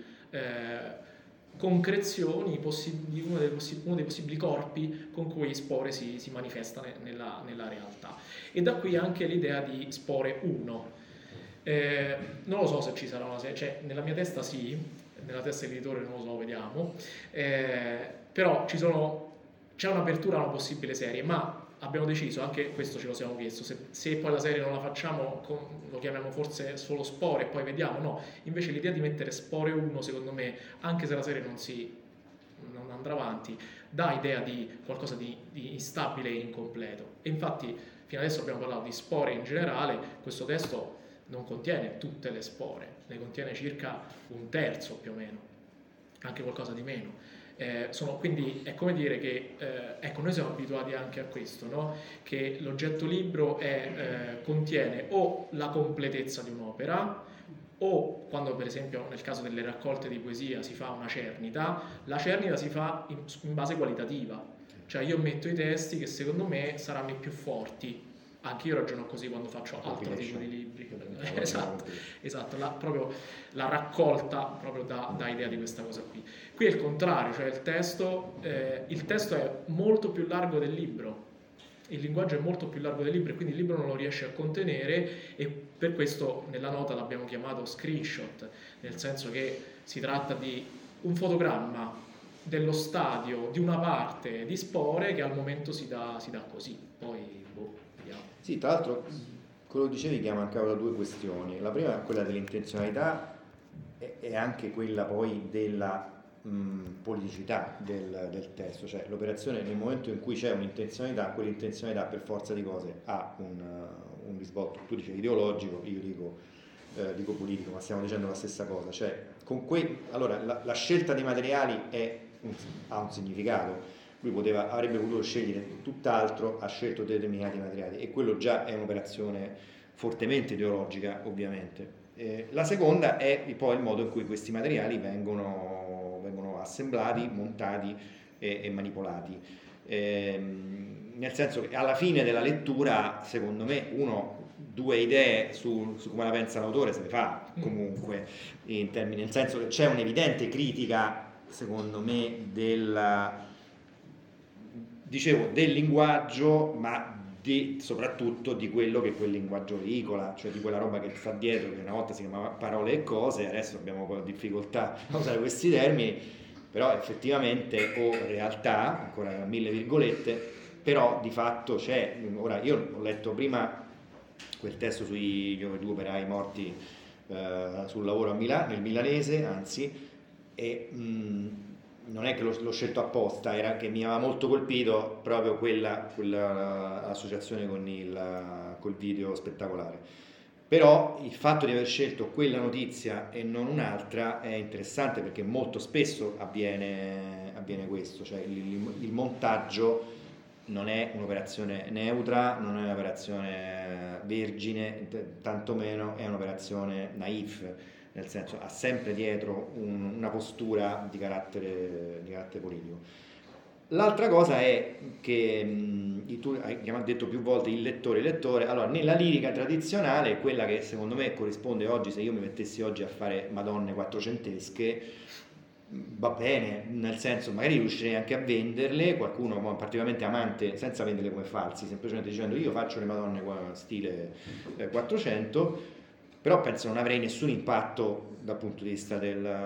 concrezioni, uno dei possibili corpi con cui Spore si manifesta nella realtà. E da qui anche l'idea di Spore 1. Non lo so se ci sarà una serie, cioè nella mia testa sì, nella testa dell'editore non lo so, vediamo, però c'è un'apertura a una possibile serie, ma abbiamo deciso, anche questo ce lo siamo chiesto, se poi la serie non la facciamo, lo chiamiamo forse solo Spore e poi vediamo, no, invece l'idea di mettere Spore 1 secondo me, anche se la serie non andrà avanti, dà idea di qualcosa di instabile e incompleto. E infatti fino adesso abbiamo parlato di spore in generale, questo testo non contiene tutte le spore, ne contiene circa un terzo più o meno, anche qualcosa di meno. Quindi è come dire che ecco, noi siamo abituati anche a questo, no? Che l'oggetto libro contiene o la completezza di un'opera, o quando per esempio nel caso delle raccolte di poesia si fa una cernita, la cernita si fa in base qualitativa, cioè io metto i testi che secondo me saranno i più forti. Anche io ragiono così quando faccio altro tipo di libri. Esatto, proprio la raccolta proprio dà idea di questa cosa qui. Qui è il contrario, cioè il testo è molto più largo del libro, il linguaggio è molto più largo del libro e quindi il libro non lo riesce a contenere, e per questo nella nota l'abbiamo chiamato screenshot, nel senso che si tratta di un fotogramma dello stadio di una parte di Spore che al momento si dà così, poi vediamo. Sì, tra l'altro quello che dicevi chiama anche da due questioni. La prima è quella dell'intenzionalità e anche quella poi della politicità del testo, cioè l'operazione nel momento in cui c'è un'intenzionalità, quell'intenzionalità per forza di cose ha un risvolto. Tu dicevi ideologico, io dico politico, ma stiamo dicendo la stessa cosa, cioè allora la scelta dei materiali ha un significato. Lui avrebbe potuto scegliere tutt'altro, ha scelto determinati materiali e quello già è un'operazione fortemente ideologica, ovviamente. La seconda è poi il modo in cui questi materiali vengono assemblati, montati e manipolati. Nel senso che alla fine della lettura, secondo me, due idee su come la pensa l'autore se le fa comunque, nel senso che c'è un'evidente critica, secondo me, del linguaggio, ma soprattutto di quello che quel linguaggio veicola, cioè di quella roba che sta dietro, che una volta si chiamava parole e cose, adesso abbiamo un po' di difficoltà a usare questi termini, però effettivamente, o realtà, ancora 1000 virgolette, però di fatto c'è. Ora, io ho letto prima quel testo sui due operai morti sul lavoro nel milanese, anzi, e non è che l'ho scelto apposta, era che mi aveva molto colpito proprio quella associazione col video spettacolare. Però il fatto di aver scelto quella notizia e non un'altra è interessante, perché molto spesso avviene questo, cioè il montaggio non è un'operazione neutra, non è un'operazione vergine, tantomeno è un'operazione naif, nel senso ha sempre dietro una postura di carattere politico. L'altra cosa è che tu hai detto più volte il lettore. Allora, nella lirica tradizionale, quella che secondo me corrisponde oggi, se io mi mettessi oggi a fare Madonne quattrocentesche, va bene, nel senso magari riuscirei anche a venderle, qualcuno particolarmente amante, senza venderle come falsi, semplicemente dicendo io faccio le Madonne stile 400, però penso non avrei nessun impatto dal punto di vista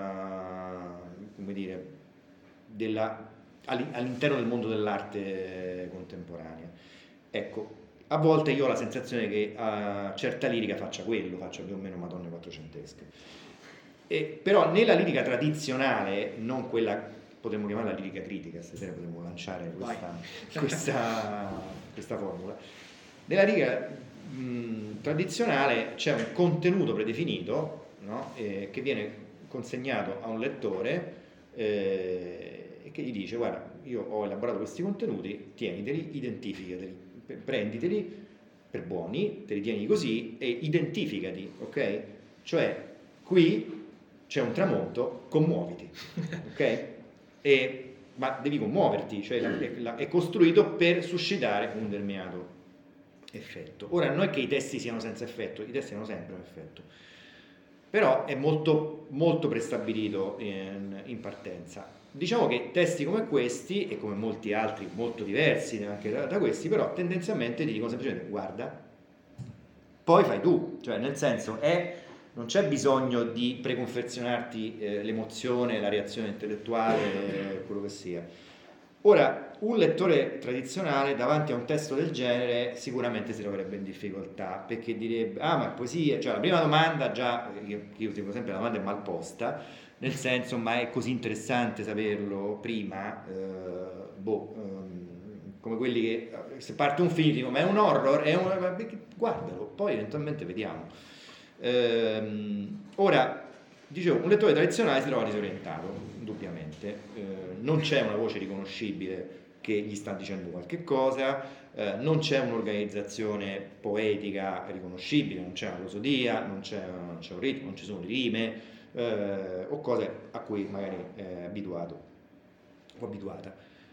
all'interno del mondo dell'arte contemporanea. Ecco, a volte io ho la sensazione che certa lirica faccia più o meno Madonne quattrocentesche. Però nella lirica tradizionale, non quella, potremmo chiamarla lirica critica, stasera potremmo lanciare questa formula. Nella riga tradizionale c'è un contenuto predefinito, no? Che viene consegnato a un lettore e che gli dice: guarda, io ho elaborato questi contenuti, tieniteli, identificateli, prenditeli per buoni, te li tieni così e identificati, ok? Cioè, qui c'è un tramonto, commuoviti, ok? Ma devi commuoverti, cioè è costruito per suscitare un determinato effetto. Ora, non è che i testi siano senza effetto, i testi hanno sempre un effetto, però è molto, molto prestabilito in partenza. Diciamo che testi come questi, e come molti altri molto diversi anche da questi, però tendenzialmente ti dicono semplicemente: guarda, poi fai tu, cioè nel senso non c'è bisogno di preconfezionarti l'emozione, la reazione intellettuale, quello che sia. Ora, un lettore tradizionale davanti a un testo del genere sicuramente si troverebbe in difficoltà, perché direbbe: ah, ma è poesia, cioè la prima domanda già, io dico sempre la domanda è mal posta, nel senso: ma è così interessante saperlo prima? Come quelli che se parte un film dico: ma è un horror? Guardalo, poi eventualmente vediamo. Ora, dicevo, un lettore tradizionale si trova disorientato, indubbiamente, non c'è una voce riconoscibile che gli sta dicendo qualche cosa, non c'è un'organizzazione poetica riconoscibile, non c'è una prosodia, non c'è un ritmo, non ci sono le rime, o cose a cui magari è abituato o abituata.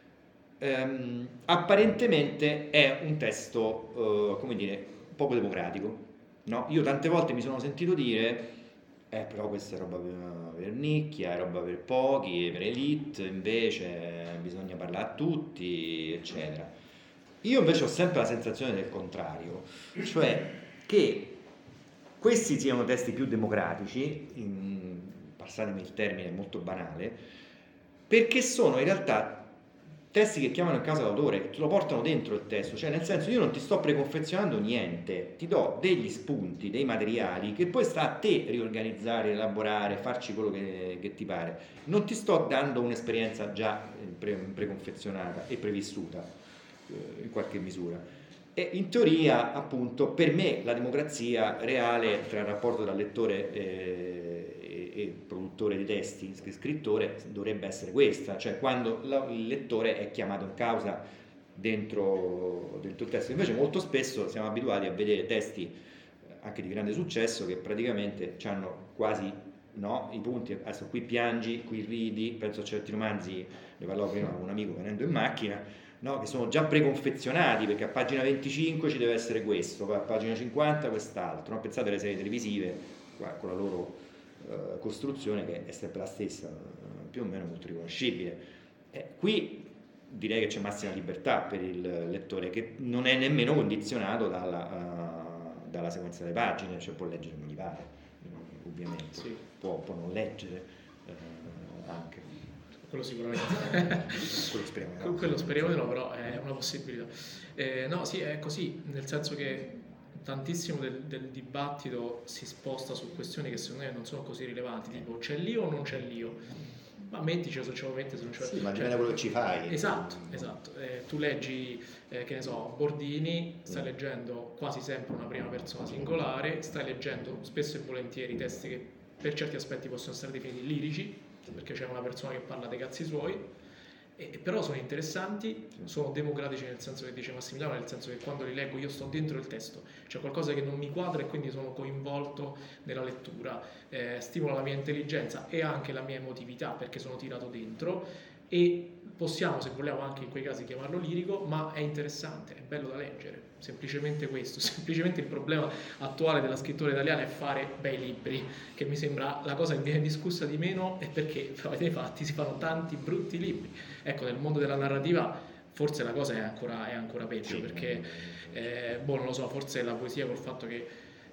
Apparentemente è un testo, come dire, poco democratico, no? Io tante volte mi sono sentito dire: però questa è roba per nicchia, è roba per pochi, per elite, invece bisogna parlare a tutti, eccetera. Io invece ho sempre la sensazione del contrario, cioè che questi siano testi più democratici, passatemi il termine molto banale, perché sono in realtà testi che chiamano in causa l'autore, che te lo portano dentro il testo, cioè nel senso: io non ti sto preconfezionando niente, ti do degli spunti, dei materiali che poi sta a te riorganizzare, elaborare, farci quello che ti pare. Non ti sto dando un'esperienza già preconfezionata e previssuta in qualche misura. E in teoria, appunto, per me la democrazia reale tra il rapporto tra lettore e produttore di testi, scrittore, dovrebbe essere questa, cioè quando il lettore è chiamato in causa dentro il testo. Invece molto spesso siamo abituati a vedere testi anche di grande successo che praticamente hanno quasi, no, i punti: adesso qui piangi, qui ridi. Penso a certi romanzi, ne parlavo prima con un amico venendo in macchina, no, che sono già preconfezionati, perché a pagina 25 ci deve essere questo, a pagina 50 quest'altro, no? Pensate alle serie televisive con la loro costruzione, che è sempre la stessa, più o meno molto riconoscibile. Qui direi che c'è massima libertà per il lettore, che non è nemmeno condizionato dalla sequenza delle pagine, cioè può leggere come gli pare, ovviamente, sì. può non leggere anche. Quello sicuramente. Quello speriamo di no, però è una possibilità. No, sì, è così, nel senso che tantissimo del dibattito si sposta su questioni che secondo me non sono così rilevanti, tipo c'è l'io o non c'è l'io? Ma mettici se ce lo mette, se non ce lo sì, ma dipende da quello che ci fai. Esatto. Tu leggi, che ne so, Bordini, stai leggendo quasi sempre una prima persona singolare, stai leggendo spesso e volentieri testi che per certi aspetti possono essere definiti lirici, perché c'è una persona che parla dei cazzi suoi, però sono interessanti, sono democratici nel senso che dice Massimiliano, nel senso che quando li leggo io sto dentro il testo, c'è qualcosa che non mi quadra e quindi sono coinvolto nella lettura, stimola la mia intelligenza e anche la mia emotività perché sono tirato dentro, e possiamo, se vogliamo, anche in quei casi chiamarlo lirico, ma è interessante, è bello da leggere, semplicemente questo. Semplicemente il problema attuale della scrittura italiana è fare bei libri, che mi sembra la cosa che viene discussa di meno, è perché nei fatti si fanno tanti brutti libri. Ecco, nel mondo della narrativa forse la cosa è ancora peggio, perché non lo so, forse la poesia, col fatto che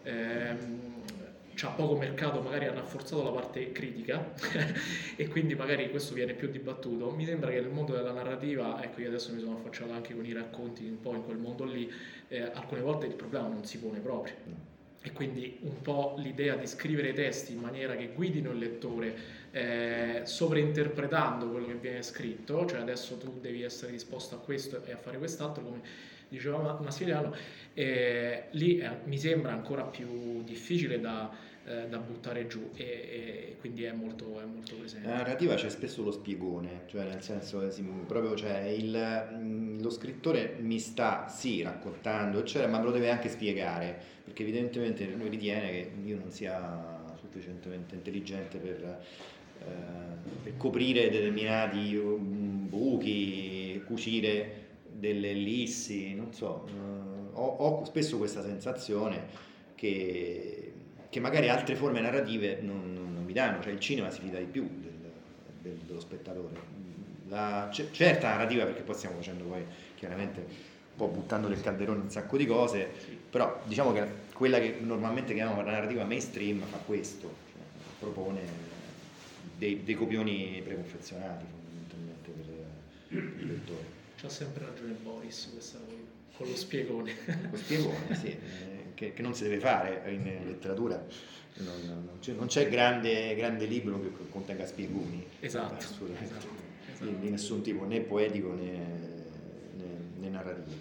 c'ha poco mercato, magari ha rafforzato la parte critica e quindi magari questo viene più dibattuto. Mi sembra che nel mondo della narrativa, ecco, io adesso mi sono affacciato anche con i racconti un po' in quel mondo lì, alcune volte il problema non si pone proprio, e quindi un po' l'idea di scrivere testi in maniera che guidino il lettore, sovrainterpretando quello che viene scritto, cioè adesso tu devi essere disposto a questo e a fare quest'altro, come diceva Massimiliano, lì mi sembra ancora più difficile da buttare giù e quindi è molto presente. Nella narrativa c'è spesso lo spiegone, cioè nel senso proprio lo scrittore mi sta sì raccontando, eccetera, ma me lo deve anche spiegare, perché evidentemente lui ritiene che io non sia sufficientemente intelligente per coprire determinati buchi, cucire delle ellissi, non so, ho spesso questa sensazione che magari altre forme narrative non mi danno, cioè il cinema si fida di più dello spettatore. Certa narrativa, perché poi stiamo facendo poi chiaramente un po' buttando nel calderone un sacco di cose, però diciamo che quella che normalmente chiamiamo la narrativa mainstream fa questo, cioè propone dei copioni preconfezionati fondamentalmente per il lettore. C'ha sempre ragione Boris questa con lo spiegone. Lo spiegone, sì, che non si deve fare in letteratura. Non c'è grande libro che contenga spiegoni. Esatto. Assolutamente. Di nessun tipo, né poetico né narrativo.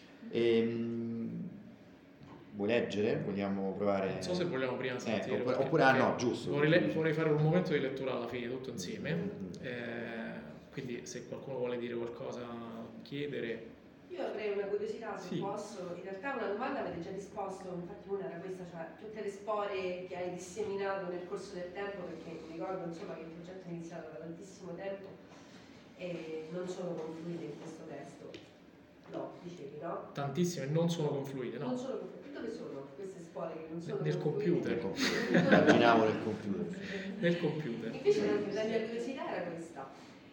Vuoi leggere? Vogliamo provare? Non so se vogliamo prima sentire. Oppure no, giusto. Vorrei fare un momento di lettura alla fine, tutto insieme. Quindi se qualcuno vuole dire qualcosa, chiedere. Io avrei una curiosità, se sì. Posso. In realtà una domanda avete già risposto, infatti una era questa, cioè tutte le spore che hai disseminato nel corso del tempo, perché mi ricordo insomma che il progetto è iniziato da tantissimo tempo e non sono confluite in questo testo. No, dicevi, no? Tantissime non sono confluite, no? Non sono confluite. Dove sono queste spore che non sono nel confluite? computer. Immaginavo nel computer. Nel computer. Invece la mia curiosità era questa.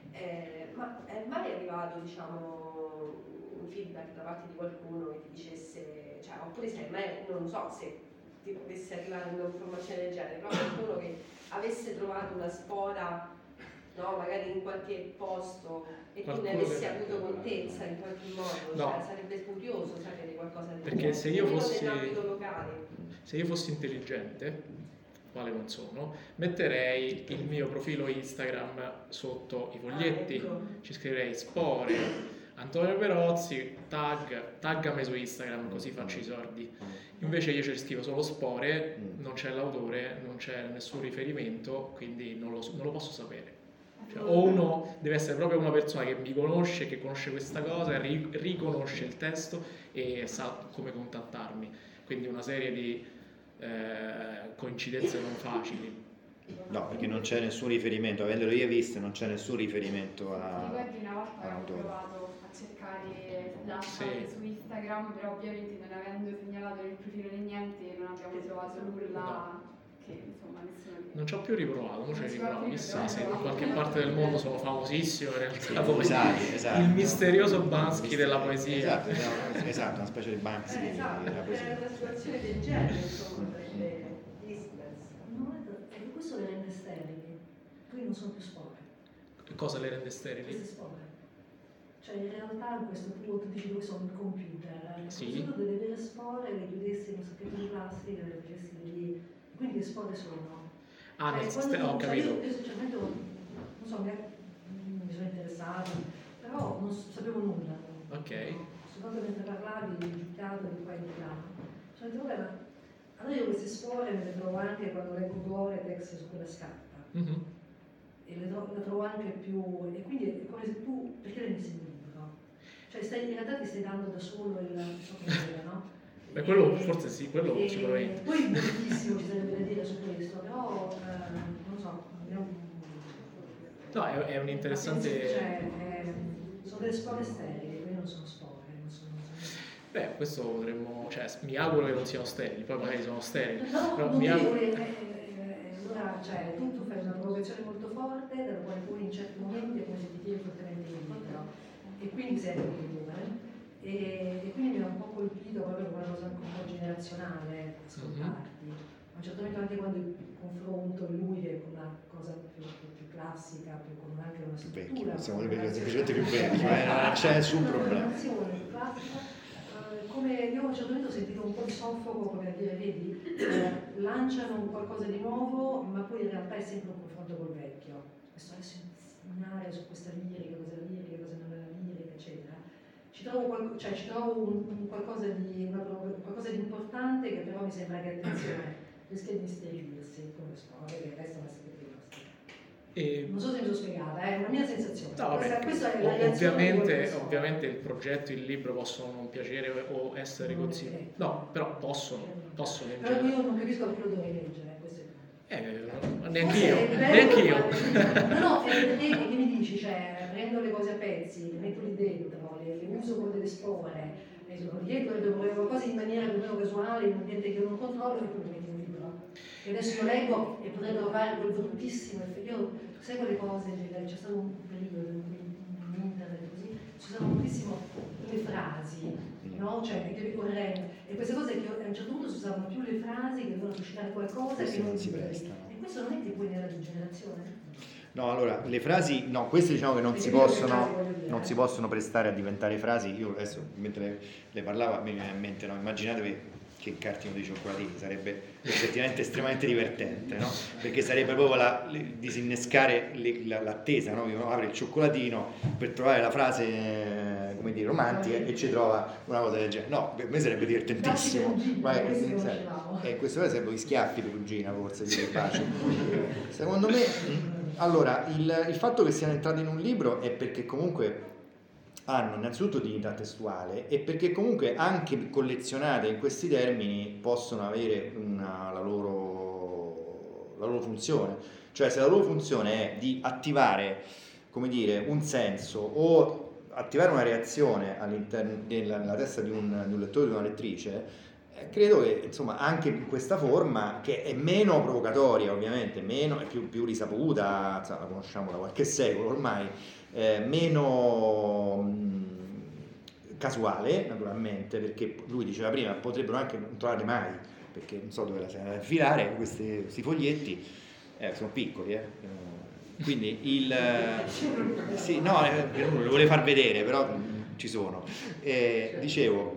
Ma è mai arrivato, diciamo, un feedback da parte di qualcuno che ti dicesse, cioè, oppure se mai, non so se ti potesse arrivare un'informazione del genere, però qualcuno che avesse trovato una spora, no, magari in qualche posto e Qualcuno tu ne avessi che... avuto contezza in qualche modo, no. cioè sarebbe curioso sapere qualcosa di perché se io fossi nell'ambito locale. Se io fossi intelligente, quale non sono, metterei il mio profilo Instagram sotto i foglietti, ecco. Ci scriverei spore, Antonio Perozzi, taggami su Instagram così faccio i sordi. Invece io ci scrivo solo spore, non c'è l'autore, non c'è nessun riferimento, quindi non lo posso sapere. Cioè, o uno deve essere proprio una persona che mi conosce, che conosce questa cosa, riconosce il testo e sa come contattarmi. Quindi una serie di coincidenze non facili. No, perché non c'è nessun riferimento, avendolo io visto non c'è nessun riferimento a... Ricordi una volta avevo provato a cercare l'hashtag su Instagram, però ovviamente non avendo segnalato nel profilo né niente non abbiamo trovato nulla che insomma nessuno... Non ci ho più riprovato, non ci riprovato, chissà se in qualche parte del mondo sono famosissimo in realtà come esatto. il misterioso Bansky della poesia. Esatto, una specie di Bansky della poesia. C'è una situazione del genere, insomma, tra le Disney. Questo le rende sterili, poi non sono più spore. Cosa le rende sterili? Queste spore. Cioè in realtà questo tu dici dove sono il computer, sì. Tu delle vere spore le chiudessi in un sacchetto di plastica, le facessi lì, quindi le spore sono. Ah, ho capito. Io sinceramente non so, mi sono interessato, però non sapevo nulla. Ok. Soltanto mentre parlavi, giudicato di qua e di là. Cioè il problema. Allora io queste spore me le trovo anche quando leggo Gore-Tex su quella scarpa e le trovo anche più, e quindi è come se tu, perché le messi in libro? Cioè in realtà ti stai dando da solo il sopra, no? Beh, quello forse sì, quello sicuramente. Poi moltissimo ci sarebbe da dire su questo, però non so, no, è un interessante... Cioè, sono delle spore sterili, quindi non sono spore, non sono... Beh, questo potremmo, cioè mi auguro che non siano sterili, poi magari sono sterili. No, però non mi auguro... allora, cioè, tu fai una provocazione molto forte, dalla quale poi in certi momenti è come se ti tiri fortemente indietro, e quindi senti che due. E quindi mi ha un po' colpito proprio come una cosa anche un po' generazionale ascoltarti. A un certo momento anche quando il confronto lui è con una cosa più classica, più con anche una struttura. Siamo semplicemente più vecchi, non c'è nessun problema. Più classica, come io a un certo momento ho sentito un po' di soffoco, come a dire, vedi, lanciano qualcosa di nuovo, ma poi in realtà è sempre un confronto col vecchio. Questo adesso insegnare su questa lirica, cosa non è la lirica, eccetera. ci trovo qualcosa di importante che però mi sembra che attenzione rischia di misteriosi come storia che resta una segreta. Non so se mi sono spiegata, è una mia sensazione. No, questa è la reazione ovviamente il progetto, il libro possono non piacere o essere consigliati. No, però possono leggere. Però io non capisco perché lo dovrei leggere. Neanche io. No, perché che mi dici, cioè prendo le cose a pezzi, le metto lì dentro, le uso con delle spore, dietro le devo cose in maniera più o meno casuale, in un ambiente che io non controllo e poi mi metto un libro. E adesso lo leggo e potrebbero fare quel bruttissimo effetto. Io sai quelle cose, c'è stato un periodo in cui in internet così, ci sono moltissimo le frasi, no? Cioè, e queste cose che a un certo punto si usavano più le frasi che dovevano suscitare qualcosa che non si prestano. E questo non è che poi nella generazione? No, allora, le frasi, no, queste diciamo che non si possono prestare a diventare frasi. Io adesso, mentre le parlava, mi viene in mente, no? Immaginatevi che cartino di cioccolatini, sarebbe effettivamente estremamente divertente, no? Perché sarebbe proprio disinnescare l'attesa, no? Uno apre il cioccolatino per trovare la frase, come dire, romantica e ci trova una cosa del genere. No, per me sarebbe divertentissimo. E questo sarebbero gli schiaffi di Perugina, forse, di bacio. Secondo me, allora, il fatto che siano entrati in un libro è perché comunque hanno innanzitutto dignità testuale e perché comunque anche collezionate in questi termini possono avere la loro funzione. Cioè, se la loro funzione è di attivare, come dire, un senso o attivare una reazione all'interno nella testa di un lettore o di una lettrice, credo che insomma anche in questa forma, che è meno provocatoria ovviamente, è più risaputa, insomma, la conosciamo da qualche secolo ormai, meno casuale naturalmente, perché lui diceva prima potrebbero anche non trovare mai, perché non so dove la si andava a infilare questi foglietti, sono piccoli, quindi sì, no, uno li vuole far vedere, però ci sono, dicevo,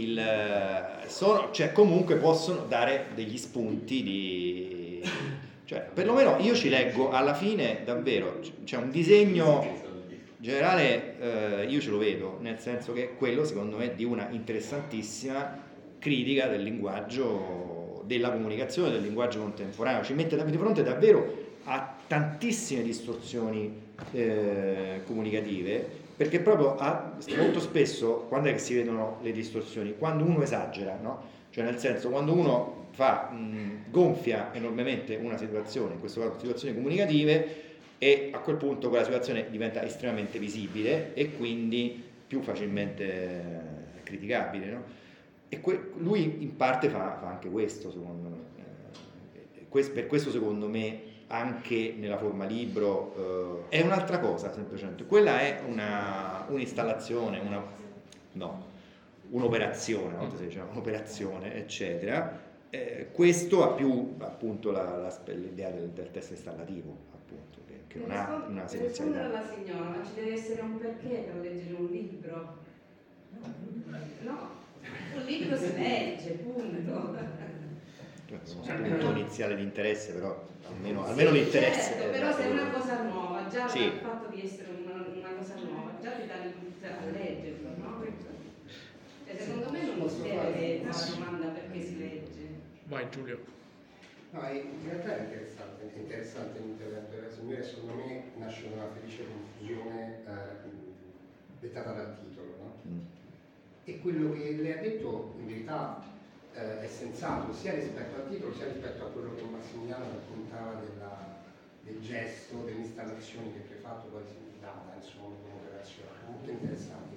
cioè comunque possono dare degli spunti cioè perlomeno io ci leggo alla fine davvero, c'è un disegno generale, io ce lo vedo, nel senso che quello secondo me è di una interessantissima critica del linguaggio, della comunicazione, del linguaggio contemporaneo, ci mette di fronte davvero a tantissime distorsioni comunicative, perché proprio molto spesso quando è che si vedono le distorsioni? Quando uno esagera, no? Cioè nel senso, quando uno gonfia enormemente una situazione, in questo caso situazioni comunicative, e a quel punto quella situazione diventa estremamente visibile e quindi più facilmente criticabile, no? E lui in parte fa anche questo, secondo me. Per questo secondo me anche nella forma libro è un'altra cosa, semplicemente. Quella è un'installazione, un'operazione, a volte si dice un'operazione, eccetera. Questo ha più appunto l'idea del testo installativo, appunto, che non ha una sequenzialità. Per rispondere alla signora, ma ci deve essere un perché per leggere un libro? No, un libro si legge, punto. Un punto iniziale di interesse, però almeno l'interesse. Certo, però se è una cosa nuova, già sì. Il fatto di essere una cosa nuova, già ti dà l'input a leggerlo, no? Secondo me non si deve fare la domanda perché si legge. Vai Giulio. No, in realtà è interessante l'intervento della signora, secondo me nasce da una felice confusione dettata dal titolo, no? E quello che lei ha detto in verità è sensato sia rispetto al titolo sia rispetto a quello che Massimiliano raccontava del gesto, dell'installazione che tu hai fatto, poi data insomma un'operazione molto interessante.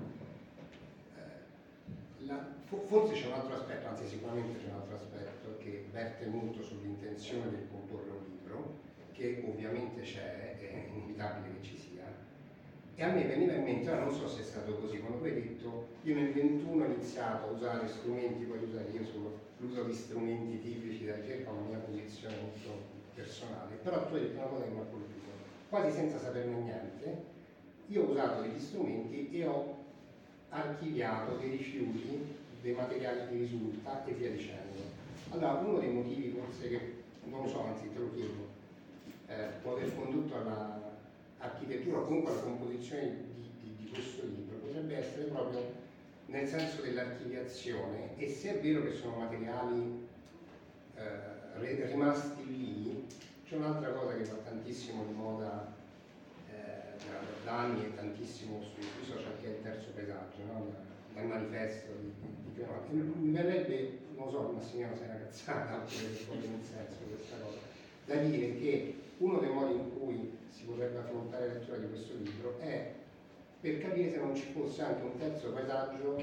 Forse c'è un altro aspetto, anzi sicuramente c'è un altro aspetto che verte molto sull'intenzione del comporre un libro, che ovviamente c'è, è inevitabile che ci sia, e a me veniva in mente, ora non so se è stato così, quando tu hai detto io nel 21 ho iniziato a usare strumenti, voglio usare io l'uso di strumenti tipici della ricerca, una mia posizione molto personale, però tu hai detto una cosa che mi ha colpito, quasi senza saperne niente, io ho usato degli strumenti e ho archiviato dei rifiuti, dei materiali di risulta e via dicendo. Allora, uno dei motivi forse che, non lo so, anzi te lo chiedo, può aver condotto all'architettura o comunque alla composizione di questo libro, potrebbe essere proprio nel senso dell'archiviazione, e se è vero che sono materiali rimasti lì, c'è un'altra cosa che va tantissimo di moda da anni e tantissimo sui social, che è il terzo paesaggio, no? Dal manifesto di Piero. Mi verrebbe, non lo so, Massimiliano sei una cazzata, oppure fuori nel senso questa cosa, da dire che uno dei modi in cui si potrebbe affrontare la lettura di questo libro è per capire se non ci fosse anche un terzo paesaggio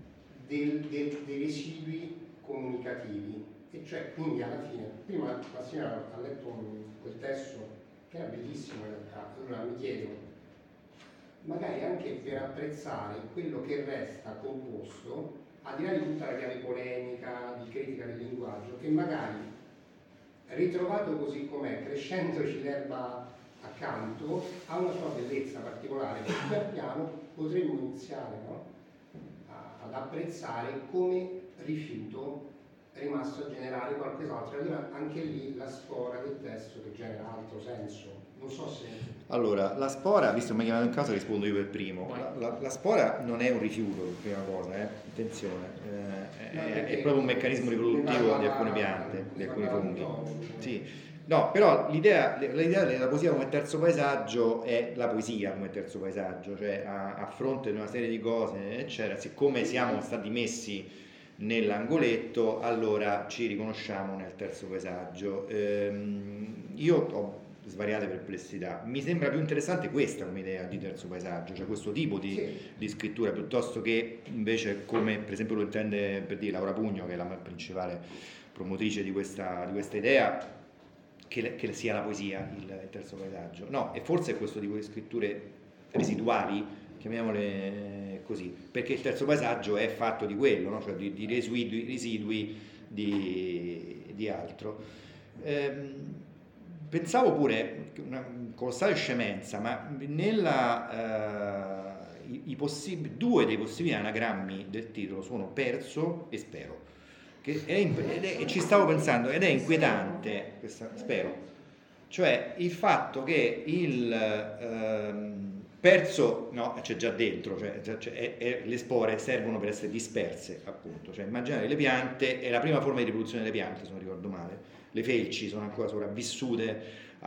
dei residui comunicativi, e cioè quindi alla fine, prima Massimiliano ha letto quel testo che era bellissimo in realtà, allora mi chiedo, magari anche per apprezzare quello che resta composto, al di là di tutta la chiave polemica, di critica del linguaggio, che magari ritrovato così com'è, crescendoci l'erba accanto, ha una sua bellezza particolare, che pian piano potremmo iniziare, no? Ad apprezzare come rifiuto è rimasto a generare qualcos'altro. Allora anche lì la spora del testo che genera altro senso. Non so se... Allora, la spora, visto che mi ha chiamato in casa, rispondo io per primo. La spora non è un rifiuto, per prima cosa, attenzione, è proprio un meccanismo riproduttivo di alcune piante, di alcuni funghi. Sì. No, però l'idea della poesia come terzo paesaggio è la poesia come terzo paesaggio, cioè a fronte di una serie di cose, eccetera, siccome siamo stati messi nell'angoletto, allora ci riconosciamo nel terzo paesaggio. Io ho svariate perplessità. Mi sembra più interessante questa come idea di terzo paesaggio, cioè questo tipo di scrittura, piuttosto che invece, come per esempio lo intende per dire Laura Pugno, che è la principale promotrice di questa idea, che sia la poesia il terzo paesaggio. No, e forse è questo tipo di scritture residuali, chiamiamole così, perché il terzo paesaggio è fatto di quello, no? Cioè di residui di altro. Pensavo pure, una colossale scemenza, ma due dei possibili anagrammi del titolo sono perso e spero, e ci stavo pensando, ed è inquietante questa, spero, cioè il fatto che il perso, no, c'è già dentro, cioè le spore servono per essere disperse, appunto, cioè immaginare le piante, è la prima forma di riproduzione delle piante, se non ricordo male. Le felci sono ancora sopravvissute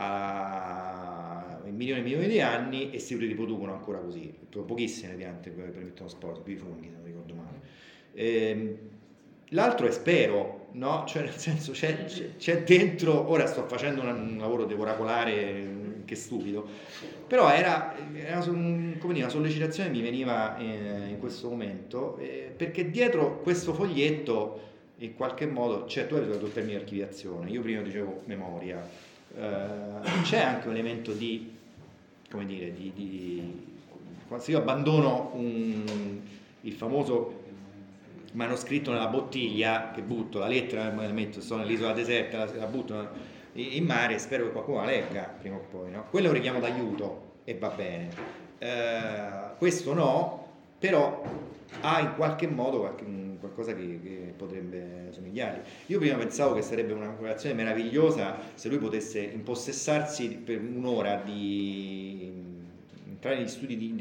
a milioni e milioni di anni e si riproducono ancora così. Pochissime piante permettono sport, più i funghi, se non ricordo male. L'altro è spero, no? Cioè nel senso c'è dentro, ora sto facendo un lavoro oracolare che stupido, però era una sollecitazione che mi veniva in questo momento, perché dietro questo foglietto in qualche modo, cioè tu hai usato il termine archiviazione, io prima dicevo memoria, c'è anche un elemento di, come dire, quando io abbandono il famoso manoscritto nella bottiglia, che butto la lettera, sto nell'isola deserta, la butto in mare, spero che qualcuno la legga prima o poi, no? Quello è un richiamo d'aiuto e va bene, questo no, però ha in qualche modo qualcosa che potrebbe somigliargli. Io prima pensavo che sarebbe una relazione meravigliosa se lui potesse impossessarsi per un'ora di entrare negli studi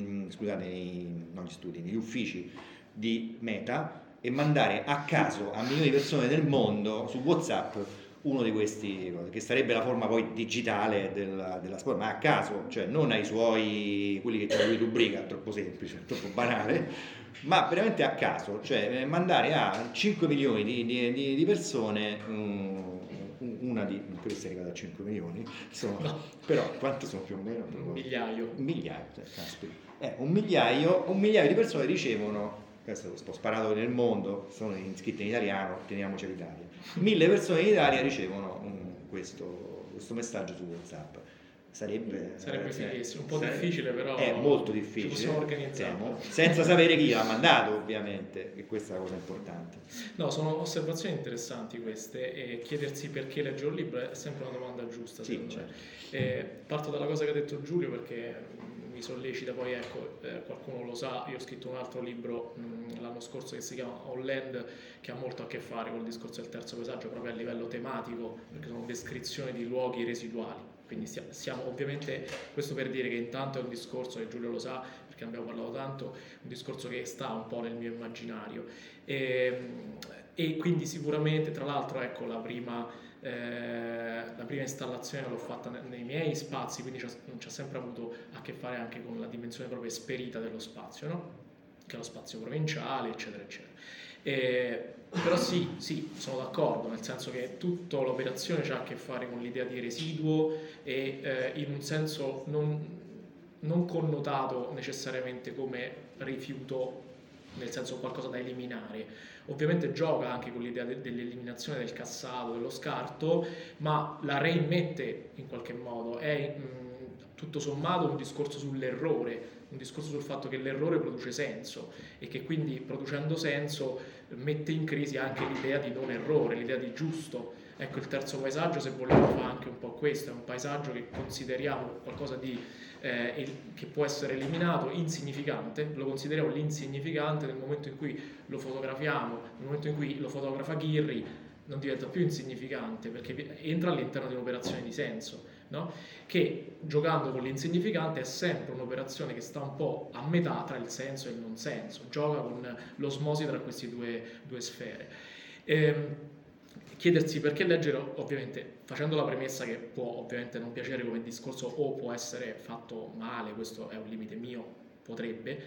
negli uffici di Meta e mandare a caso a milioni di persone nel mondo su WhatsApp uno di questi, che sarebbe la forma poi digitale della sport, ma a caso, cioè non ai suoi, quelli che lui rubrica, troppo semplice, troppo banale, ma veramente a caso, cioè mandare a 5 milioni di persone una di, non credo sia arrivata a 5 milioni, no. Però quanto sono più o meno? Un migliaio, un migliaio di persone ricevono, questo ho sparato nel mondo, sono iscritte in italiano, teniamoci l'Italia, 1000 persone in Italia ricevono questo messaggio su WhatsApp. Sarebbe fighissimo, un po' difficile, però è molto difficile, ci possiamo organizzare, senza sapere chi l'ha mandato, ovviamente, e questa è la cosa importante. No, sono osservazioni interessanti queste, e chiedersi perché leggo un libro è sempre una domanda giusta, sì, secondo me. Parto dalla cosa che ha detto Giulio, perché mi sollecita, poi qualcuno lo sa, io ho scritto un altro libro l'anno scorso che si chiama On Land, che ha molto a che fare con il discorso del terzo paesaggio proprio a livello tematico, perché sono descrizioni di luoghi residuali. Quindi siamo ovviamente, questo per dire che intanto è un discorso che Giulio lo sa, perché perché ne abbiamo parlato tanto, un discorso che sta un po' nel mio immaginario. E quindi sicuramente, tra l'altro, ecco, la prima installazione l'ho fatta nei miei spazi, quindi c'ha sempre avuto a che fare anche con la dimensione proprio esperita dello spazio, no? Che è lo spazio provinciale, eccetera, eccetera. Però sì, sono d'accordo, nel senso che tutta l'operazione ha a che fare con l'idea di residuo e in un senso non connotato necessariamente come rifiuto, nel senso qualcosa da eliminare. Ovviamente gioca anche con l'idea dell'eliminazione del cassato, dello scarto, ma la reimmette in qualche modo. È tutto sommato un discorso sull'errore, un discorso sul fatto che l'errore produce senso e che quindi producendo senso mette in crisi anche l'idea di non errore, l'idea di giusto. Ecco, il terzo paesaggio, se vogliamo, fa anche un po' questo, è un paesaggio che consideriamo qualcosa di che può essere eliminato, insignificante, lo consideriamo l'insignificante, nel momento in cui lo fotografiamo, nel momento in cui lo fotografa Ghirri non diventa più insignificante perché entra all'interno di un'operazione di senso, no? Che giocando con l'insignificante è sempre un'operazione che sta un po' a metà tra il senso e il non senso, gioca con l'osmosi tra queste due sfere. Chiedersi perché leggere, ovviamente facendo la premessa che può ovviamente non piacere come discorso o può essere fatto male, questo è un limite mio, potrebbe,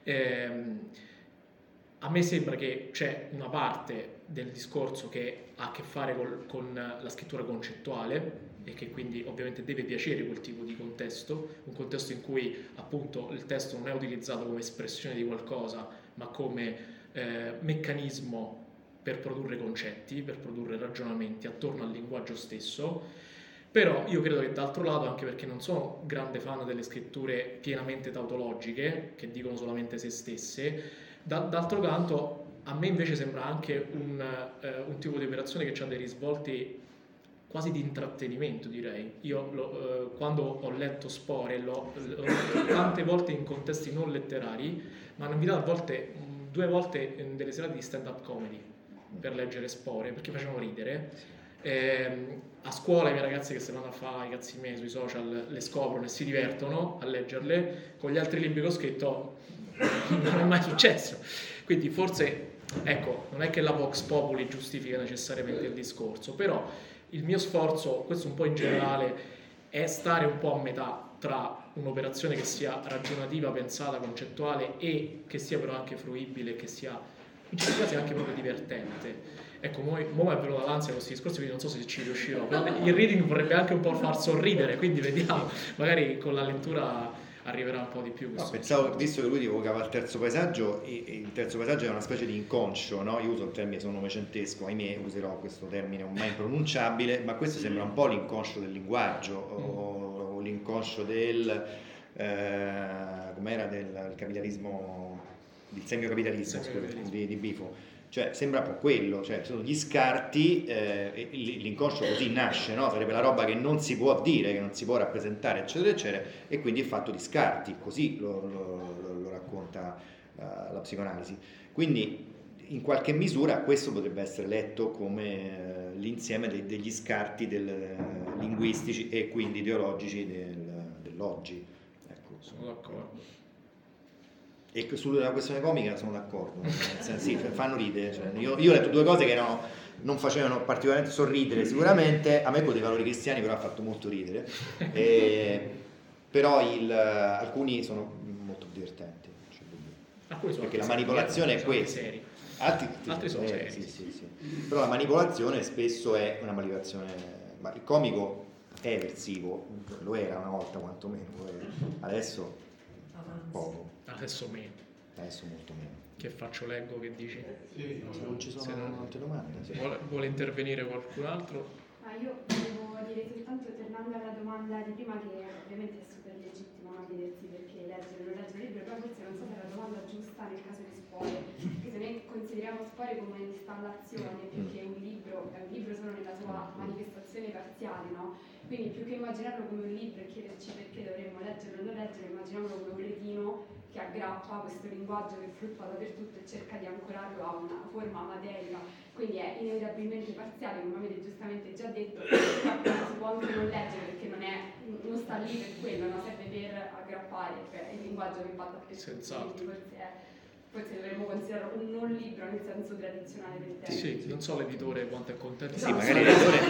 a me sembra che c'è una parte del discorso che ha a che fare con la scrittura concettuale e che quindi ovviamente deve piacere quel tipo di contesto, un contesto in cui appunto il testo non è utilizzato come espressione di qualcosa ma come meccanismo per produrre concetti, per produrre ragionamenti attorno al linguaggio stesso. Però io credo che d'altro lato, anche perché non sono grande fan delle scritture pienamente tautologiche, che dicono solamente se stesse, d'altro canto a me invece sembra anche un tipo di operazione che ha dei risvolti quasi di intrattenimento, direi. Io quando ho letto Spore l'ho letto tante volte in contesti non letterari, ma hanno invitato a volte, 2 volte in delle serate di stand-up comedy per leggere Spore, perché facevano ridere. A scuola i miei ragazzi che se vanno a fare i cazzi miei sui social le scoprono e si divertono a leggerle. Con gli altri libri che ho scritto non è mai successo, quindi forse, ecco, non è che la Vox Populi giustifica necessariamente il discorso, però il mio sforzo, questo un po' in generale, è stare un po' a metà tra un'operazione che sia ragionativa, pensata, concettuale e che sia però anche fruibile, che sia in certi casi anche proprio divertente. Ecco, mo mi è venuta l'ansia questi discorsi, quindi non so se ci riuscirò. Il reading vorrebbe anche un po' far sorridere, quindi vediamo, magari con la lettura arriverà un po' di più. No, pensavo, visto che lui evocava il terzo paesaggio, e il terzo paesaggio è una specie di inconscio, no? Io uso il termine, sono novecentesco, ahimè userò questo termine ormai impronunciabile, ma questo sembra un po' l'inconscio del linguaggio, o l'inconscio del com'era, del capitalismo, del semiocapitalismo, di Bifo. Cioè sembra un po' quello, cioè sono gli scarti, l'inconscio così nasce, no? Sarebbe la roba che non si può dire, che non si può rappresentare, eccetera eccetera, e quindi è fatto di scarti, così lo racconta la psicoanalisi. Quindi in qualche misura questo potrebbe essere letto come l'insieme degli scarti linguistici e quindi ideologici dell'oggi. Ecco. Sono d'accordo. E sulla questione comica sono d'accordo, sì, fanno ridere, cioè, io ho letto 2 cose che non facevano particolarmente sorridere sicuramente, a me con dei valori cristiani però ha fatto molto ridere, però alcuni sono molto divertenti, perché la manipolazione è questa, altri sono seri. Sì. Però la manipolazione spesso è una manipolazione, ma il comico è eversivo, lo era una volta quantomeno, adesso poco. Adesso meno. Adesso molto meno. Che faccio, leggo, che dici? Sì, se non ci sono altre domande. Sì. Vuole intervenire qualcun altro? Io volevo dire soltanto, tornando alla domanda di prima, che ovviamente è super legittimo, no, chiedersi perché leggere o non leggere il libro, però forse non so se è la domanda giusta nel caso di Spore, perché se noi consideriamo Spore come un'installazione più che un libro, è un libro solo nella sua manifestazione parziale, no? Quindi più che immaginarlo come un libro e chiederci perché dovremmo leggerlo o non leggere, immaginiamolo come un retino che aggrappa questo linguaggio che fluttua dappertutto e cerca di ancorarlo a una forma materica quindi è inevitabilmente parziale, come avete giustamente già detto, si può anche non leggere perché non sta lì per quello, no? Serve per aggrappare, cioè il linguaggio che impatta più, forse dovremmo considerarlo un non libro nel senso tradizionale del termine. Sì, non so l'editore quanto è contento. Sì, magari l'editore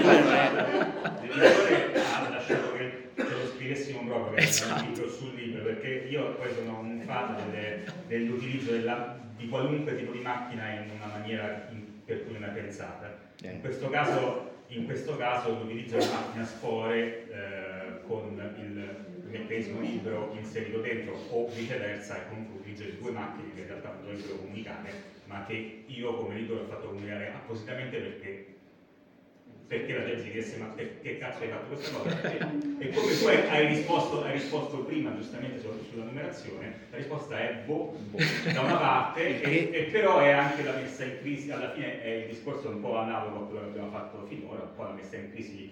ha lasciato che lo scrivessimo proprio sul libro, perché io poi sono un fan dell'utilizzo di qualunque tipo di macchina in una maniera per cui non è pensata. In questo caso l'utilizzo della macchina Spore con il meccanismo libero inserito dentro, o viceversa, è comunque l'utilizzo di due macchine che in realtà non dovrebbero comunicare, ma che io come editore ho fatto comunicare appositamente perché la gente si chiedesse ma che cazzo hai fatto questa cosa? E come tu hai risposto prima giustamente sulla numerazione, la risposta è da una parte e però è anche la messa in crisi, alla fine è il discorso un po' analogo a quello che abbiamo fatto finora, un po' la messa in crisi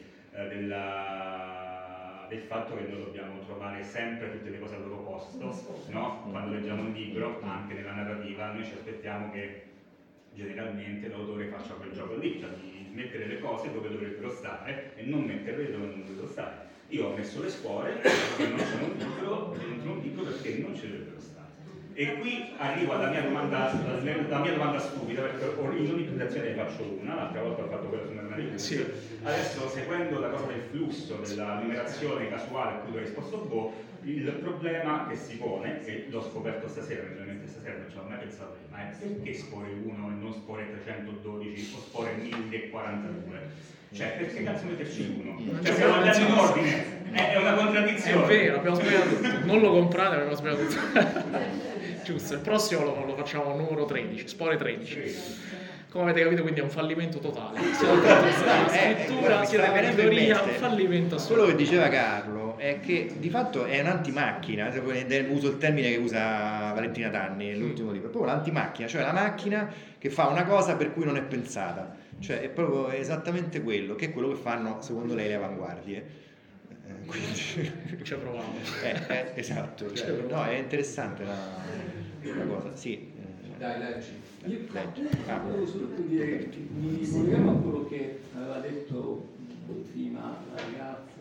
del fatto che noi dobbiamo trovare sempre tutte le cose al loro posto, no? Quando leggiamo un libro, anche nella narrativa, noi ci aspettiamo che generalmente l'autore faccia quel gioco lì, cioè di mettere le cose dove dovrebbero stare e non metterle dove non dovrebbero stare. Io ho messo le Spore che non sono dentro un libro perché non ci dovrebbero stare. E qui arrivo alla mia domanda stupida, perché in ogni presentazione ne faccio una, l'altra volta ho fatto quella su Narrative. Sì. Adesso, seguendo la cosa del flusso, della numerazione casuale a cui ho risposto il problema che si pone, e l'ho scoperto stasera, naturalmente stasera non ci ho mai pensato prima, è perché Spore 1 e non Spore 312 o Spore 1042? Cioè, perché cazzo metterci 1? Cioè, stiamo andando in ordine, è una contraddizione. È vero, abbiamo sbagliato tutto. Non lo comprate, abbiamo sbagliato tutto. Giusto, il prossimo lo facciamo numero 13, Spore 13. Come avete capito, quindi è un fallimento totale. Sia la scrittura, sia la editoria, un fallimento assoluto. Quello che diceva Carlo è che di fatto è un'antimacchina, uso il termine che usa Valentina Tanni nell'ultimo libro, è proprio l'antimacchina, cioè la macchina che fa una cosa per cui non è pensata, cioè è proprio esattamente quello, che è quello che fanno secondo lei le avanguardie. Quindi ci provavo. Esatto, cioè, no, è interessante la cosa, sì. Dai, leggi. Io volevo solo dire che mi ricollegavo a quello che aveva detto prima la ragazza.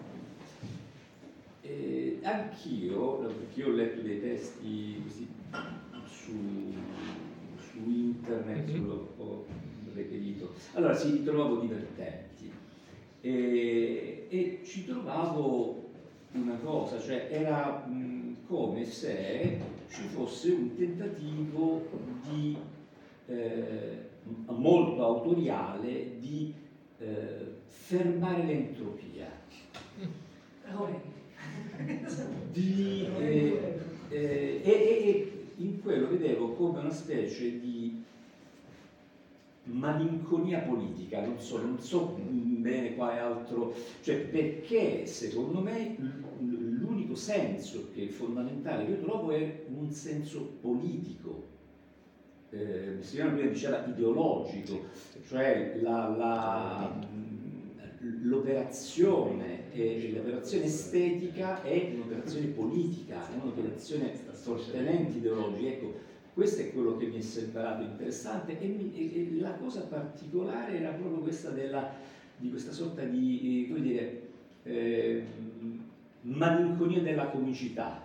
Anch'io, perché io ho letto dei testi così su internet, l'ho reperito. Allora sì, li trovavo divertenti e ci trovavo una cosa, cioè era come se ci fosse un tentativo di molto autoriale di fermare l'entropia, e in quello vedevo come una specie di malinconia politica, non so bene quale altro, cioè perché secondo me l'unico senso che è fondamentale che io trovo è un senso politico. Silviano prima diceva ideologico, cioè l'operazione estetica è un'operazione politica, è un'operazione fortemente ideologica. Ecco, questo è quello che mi è sembrato interessante e la cosa particolare era proprio questa di questa sorta di, come dire, malinconia della comicità.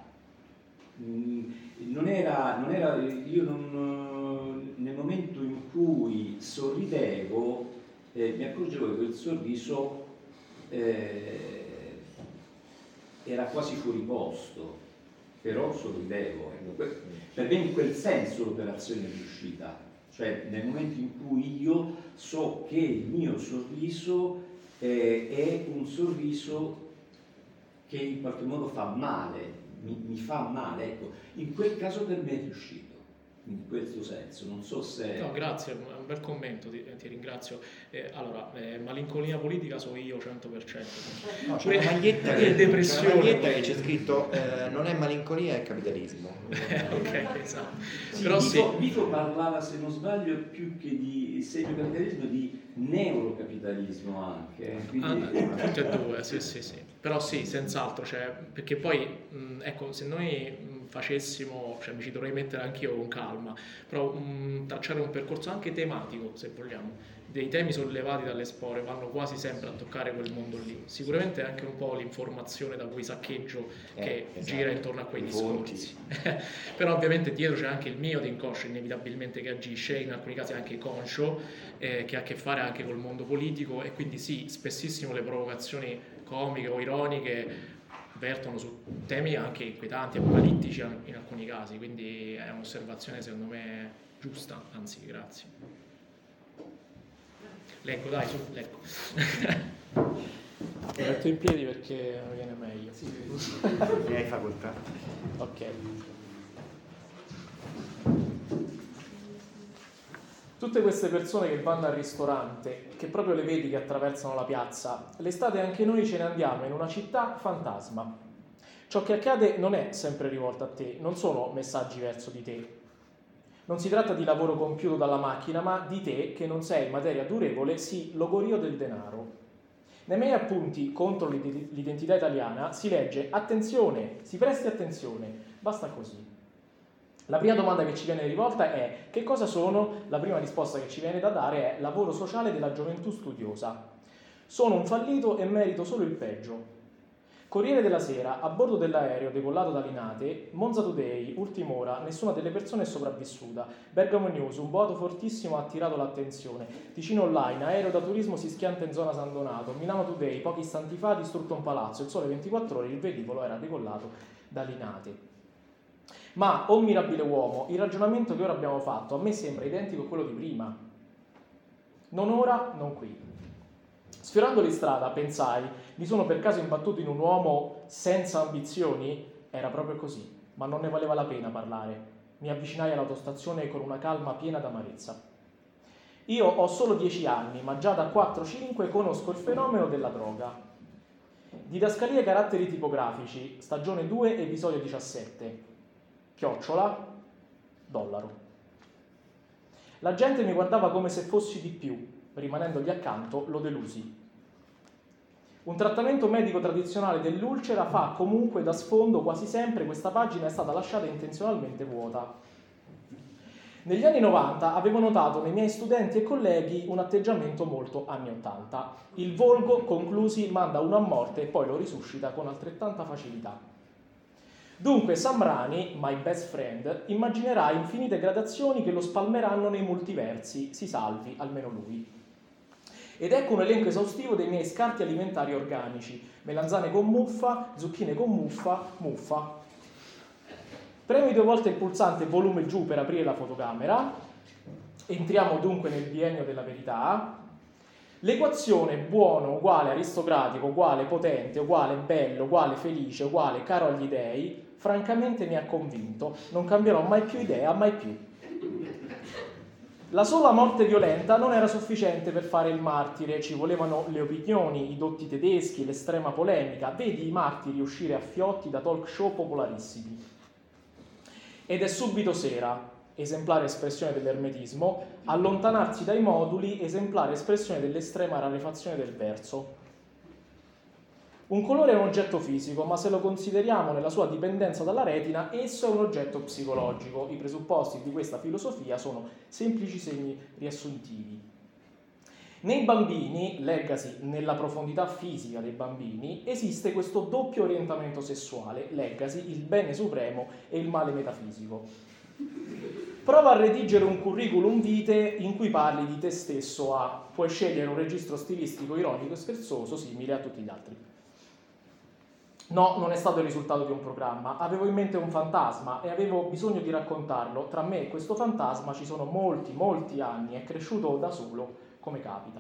Nel momento in cui sorridevo mi accorgevo che quel sorriso era quasi fuori posto, però sorridevo. Per me in quel senso l'operazione è riuscita, cioè nel momento in cui io so che il mio sorriso è un sorriso che in qualche modo fa male, mi fa male, ecco, in quel caso per me è riuscito. In questo senso, non so se... No, grazie, è un bel commento, ti ringrazio. Allora, malinconia politica so io 100%. No, c'è una maglietta che c'è scritto non è malinconia, è capitalismo. Ok, esatto. Sì, però Vito parlava, se non sbaglio, più che di semicapitalismo, di neurocapitalismo anche. Quindi... tutte e due, sì. Però sì, senz'altro, cioè, perché poi, ecco, se noi facessimo, cioè mi ci dovrei mettere anch'io con calma, però tracciare un percorso anche tematico, se vogliamo, dei temi sollevati dalle spore vanno quasi sempre a toccare quel mondo lì. Sicuramente anche un po' l'informazione da cui saccheggio che gira intorno a quei discorsi. Però ovviamente dietro c'è anche il mio di inconscio inevitabilmente che agisce, in alcuni casi anche conscio, che ha a che fare anche col mondo politico, e quindi sì, spessissimo le provocazioni comiche o ironiche vertono su temi anche inquietanti, apocalittici in alcuni casi, quindi è un'osservazione secondo me giusta, anzi grazie. Leggo, dai, su, leggo. Lo metto in piedi perché mi viene meglio. Sì. Ne hai facoltà. Ok. Tutte queste persone che vanno al ristorante, che proprio le vedi che attraversano la piazza, l'estate anche noi ce ne andiamo in una città fantasma. Ciò che accade non è sempre rivolto a te, non sono messaggi verso di te. Non si tratta di lavoro compiuto dalla macchina, ma di te che non sei materia durevole, sì, logorio del denaro. Nei miei appunti contro l'identità italiana si legge attenzione, si presti attenzione, basta così. La prima domanda che ci viene rivolta è che cosa sono? La prima risposta che ci viene da dare è lavoro sociale della gioventù studiosa. Sono un fallito e merito solo il peggio. Corriere della Sera, a bordo dell'aereo decollato da Linate, Monza Today, ultim'ora, nessuna delle persone è sopravvissuta. Bergamo News, un boato fortissimo ha attirato l'attenzione. Ticino Online, aereo da turismo si schianta in zona San Donato. Milano Today, pochi istanti fa, distrutto un palazzo. Il Sole 24 Ore, il velivolo era decollato da Linate. Ma, oh mirabile uomo, il ragionamento che ora abbiamo fatto a me sembra identico a quello di prima. Non ora, non qui. Sfiorando la strada, pensai, mi sono per caso imbattuto in un uomo senza ambizioni? Era proprio così, ma non ne valeva la pena parlare. Mi avvicinai all'autostazione con una calma piena d'amarezza. Io ho solo 10 anni, ma già da 4-5 conosco il fenomeno della droga. Didascalie caratteri tipografici, stagione 2, episodio 17. Chiocciola, dollaro. La gente mi guardava come se fossi di più. Rimanendogli accanto, lo delusi. Un trattamento medico tradizionale dell'ulcera fa comunque da sfondo quasi sempre questa pagina è stata lasciata intenzionalmente vuota. Negli anni 90 avevo notato nei miei studenti e colleghi un atteggiamento molto anni 80. Il volgo, conclusi, manda uno a morte e poi lo risuscita con altrettanta facilità. Dunque Sam Rani, my best friend, immaginerà infinite gradazioni che lo spalmeranno nei multiversi, si salvi, almeno lui. Ed ecco un elenco esaustivo dei miei scarti alimentari organici: melanzane con muffa, zucchine con muffa, muffa. Premi 2 volte il pulsante volume giù per aprire la fotocamera. Entriamo dunque nel biennio della verità. L'equazione buono uguale aristocratico uguale potente uguale bello uguale felice uguale caro agli dei, francamente mi ha convinto. Non cambierò mai più idea, mai più. La sola morte violenta non era sufficiente per fare il martire, ci volevano le opinioni, i dotti tedeschi, l'estrema polemica. Vedi i martiri uscire a fiotti da talk show popolarissimi. Ed è subito sera, esemplare espressione dell'ermetismo, allontanarsi dai moduli, esemplare espressione dell'estrema rarefazione del verso. Un colore è un oggetto fisico, ma se lo consideriamo nella sua dipendenza dalla retina, esso è un oggetto psicologico. I presupposti di questa filosofia sono semplici segni riassuntivi. Nei bambini, leggasi nella profondità fisica dei bambini, esiste questo doppio orientamento sessuale, leggasi il bene supremo e il male metafisico. Prova a redigere un curriculum vitae in cui parli di te stesso a, puoi scegliere un registro stilistico ironico e scherzoso simile a tutti gli altri. No, non è stato il risultato di un programma, avevo in mente un fantasma e avevo bisogno di raccontarlo. Tra me e questo fantasma ci sono molti anni, è cresciuto da solo, come capita.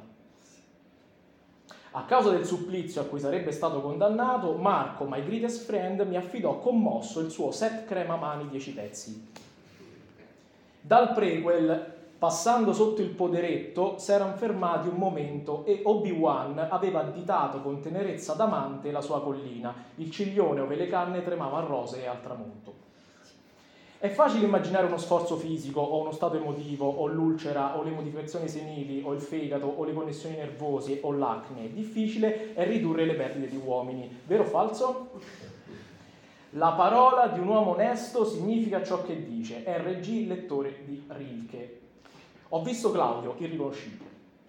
A causa del supplizio a cui sarebbe stato condannato, Marco, my greatest friend, mi affidò commosso il suo set crema mani 10 pezzi. Dal prequel, passando sotto il poderetto, s'erano fermati un momento e Obi-Wan aveva additato con tenerezza d'amante la sua collina, il ciglione ove le canne tremavano rosee al tramonto. È facile immaginare uno sforzo fisico o uno stato emotivo o l'ulcera o le modificazioni senili o il fegato o le connessioni nervose o l'acne. Difficile è ridurre le perdite di uomini. Vero o falso? La parola di un uomo onesto significa ciò che dice. R.G. lettore di Rilke. Ho visto Claudio, irriconoscibile.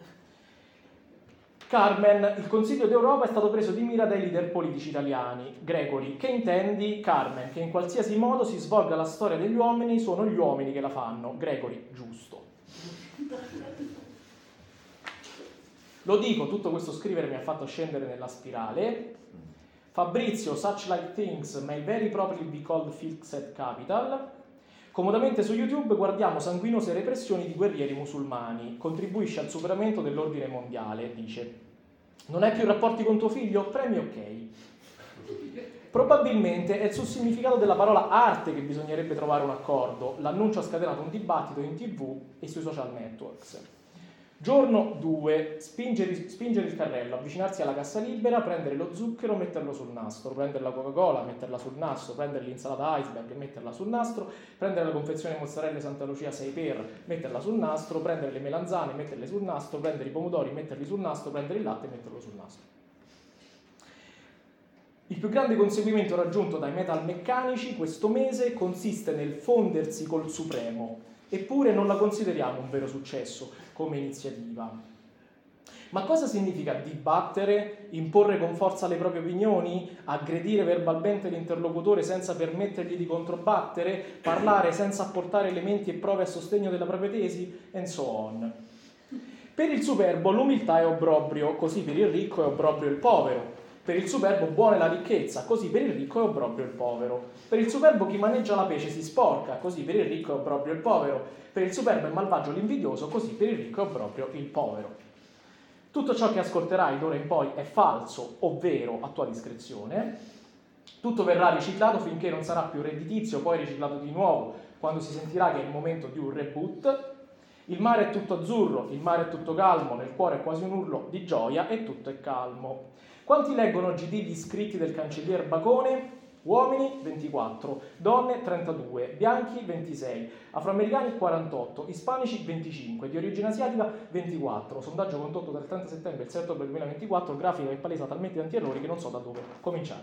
Carmen, il Consiglio d'Europa è stato preso di mira dai leader politici italiani. Gregori, che intendi? Carmen, che in qualsiasi modo si svolga la storia degli uomini, sono gli uomini che la fanno. Gregori, giusto. Lo dico, tutto questo scrivere mi ha fatto scendere nella spirale. Fabrizio, such like things may very properly be called fixed capital. Comodamente su YouTube guardiamo sanguinose repressioni di guerrieri musulmani. Contribuisce al superamento dell'ordine mondiale, dice. Non hai più rapporti con tuo figlio? Premi ok. Probabilmente è il significato della parola arte che bisognerebbe trovare un accordo. L'annuncio ha scatenato un dibattito in TV e sui social networks. Giorno 2, spingere il carrello, avvicinarsi alla cassa libera, prendere lo zucchero, metterlo sul nastro, prendere la Coca-Cola, metterla sul nastro, prendere l'insalata iceberg e metterla sul nastro, prendere la confezione mozzarella Santa Lucia 6x, metterla sul nastro, prendere le melanzane, metterle sul nastro, prendere i pomodori, metterli sul nastro, prendere il latte e metterlo sul nastro. Il più grande conseguimento raggiunto dai metalmeccanici questo mese consiste nel fondersi col Supremo, eppure non la consideriamo un vero successo come iniziativa. Ma cosa significa dibattere, imporre con forza le proprie opinioni, aggredire verbalmente l'interlocutore senza permettergli di controbattere, parlare senza apportare elementi e prove a sostegno della propria tesi, and so on. Per il superbo l'umiltà è obbrobrio, così per il ricco è obbrobrio il povero. Per il superbo buona è la ricchezza, così per il ricco è obbrobrio il povero. Per il superbo chi maneggia la pece si sporca, così per il ricco è obbrobrio il povero. Per il superbo è malvagio l'invidioso, così per il ricco è obbrobrio il povero. Tutto ciò che ascolterai d'ora in poi è falso o vero a tua discrezione. Tutto verrà riciclato finché non sarà più redditizio, poi riciclato di nuovo, quando si sentirà che è il momento di un reboot. Il mare è tutto azzurro, il mare è tutto calmo, nel cuore è quasi un urlo di gioia e tutto è calmo. Quanti leggono GD gli scritti del cancellier Bacone? Uomini 24, donne 32, bianchi 26, afroamericani 48, ispanici 25, di origine asiatica 24. Sondaggio condotto dal 30 settembre al 6 ottobre 2024, grafica che palesa talmente tanti errori che non so da dove cominciare.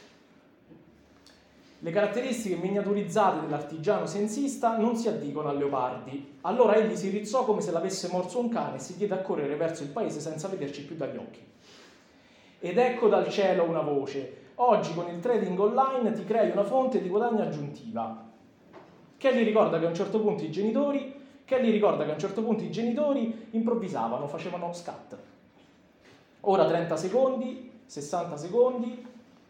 Le caratteristiche miniaturizzate dell'artigiano sensista non si addicono a Leopardi. Allora egli si rizzò come se l'avesse morso un cane e si diede a correre verso il paese senza vederci più dagli occhi. Ed ecco dal cielo una voce: oggi con il trading online ti crei una fonte di guadagno aggiuntiva. Kelly ricorda che a un certo punto i genitori improvvisavano, facevano scat. Ora 30 secondi, 60 secondi.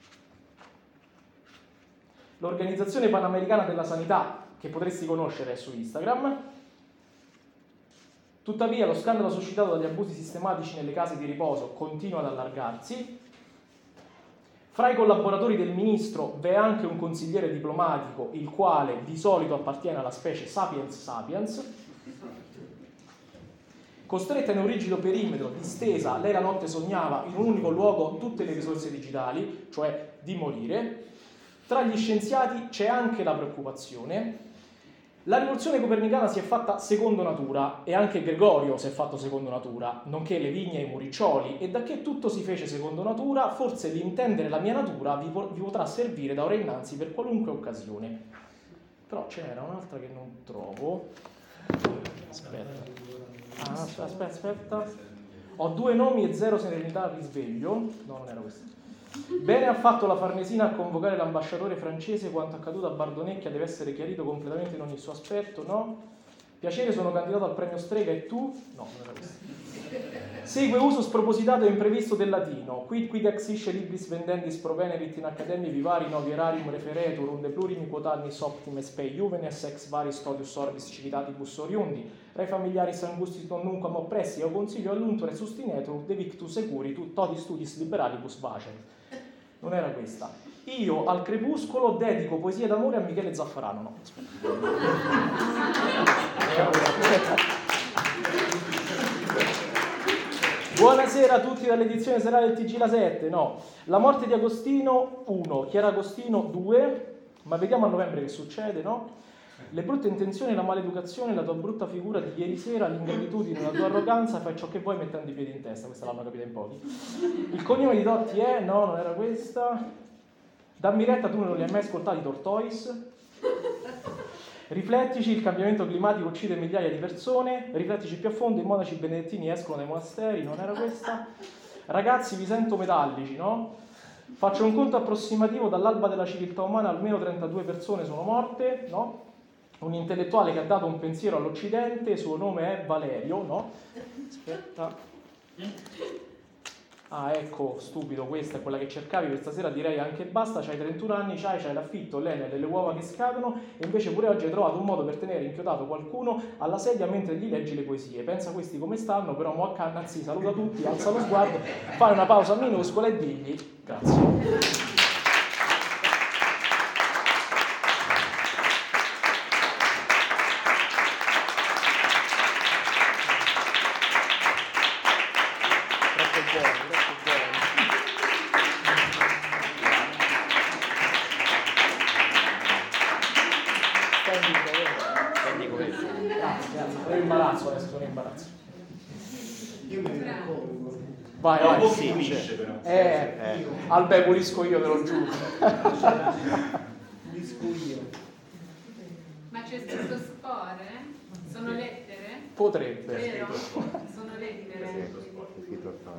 L'Organizzazione Panamericana della Sanità, che potresti conoscere, è su Instagram. Tuttavia lo scandalo suscitato dagli abusi sistematici nelle case di riposo continua ad allargarsi. Fra i collaboratori del ministro v'è anche un consigliere diplomatico, il quale di solito appartiene alla specie sapiens sapiens. Costretta in un rigido perimetro, distesa, lei la notte sognava in un unico luogo tutte le risorse digitali, cioè di morire. Tra gli scienziati c'è anche la preoccupazione. La rivoluzione copernicana si è fatta secondo natura e anche Gregorio si è fatto secondo natura, nonché le vigne e i muriccioli, e da che tutto si fece secondo natura, forse l'intendere la mia natura vi potrà servire da ora innanzi per qualunque occasione. Però ce n'era un'altra che non trovo. Aspetta. Ho 2 nomi e 0 serenità al risveglio. No, non era questo. Bene ha fatto la Farnesina a convocare l'ambasciatore francese, quanto accaduto a Bardonecchia deve essere chiarito completamente in ogni suo aspetto, no? Piacere, sono candidato al premio Strega e tu? No, non era questo. Segue uso spropositato e imprevisto del latino. Quid exisce libris vendendis provenerit in accademie vivari novi erarium referetur unde plurimi quotannis optime spei juvenes ex varis todius orbis civitatibus oriundi re familiaris angustis non nunquam oppressi eo consiglio all'untore sustinetur de victu securi todi studis liberalibus vacem. Non era questa. Io al crepuscolo dedico poesie d'amore a Michele Zaffarano. No, Buonasera a tutti dall'edizione serale del TG La 7. No, La morte di Agostino 1, Chiara Agostino 2, ma vediamo a novembre che succede, no? Le brutte intenzioni, la maleducazione, la tua brutta figura di ieri sera, l'ingratitudine, la tua arroganza, fai ciò che vuoi mettendo i piedi in testa, questa l'hanno capita in pochi. Il cognome di Totti è, no, non era questa. Dammi retta, tu non li hai mai ascoltati i Tortoise? Riflettici, il cambiamento climatico uccide migliaia di persone. Riflettici più a fondo, i monaci benedettini escono dai monasteri, non era questa? Ragazzi, vi sento metallici, no? Faccio un conto approssimativo, dall'alba della civiltà umana almeno 32 persone sono morte, no? Un intellettuale che ha dato un pensiero all'Occidente, suo nome è Valerio, no? Aspetta. Ah, ecco, stupido, questa è quella che cercavi, questa sera direi anche basta, c'hai 31 anni, c'hai l'affitto, l'Enel, le uova che scadono e invece pure oggi hai trovato un modo per tenere inchiodato qualcuno alla sedia mentre gli leggi le poesie. Pensa questi come stanno, però mo accanto, anzi saluta tutti, alza lo sguardo, fai una pausa minuscola e digli grazie. Vai, sì, finisce però. Albe, pulisco io, te lo giuro. Pulisco io. Ma c'è scritto spore? Sono lettere? Potrebbe. Vero? Sono lettere.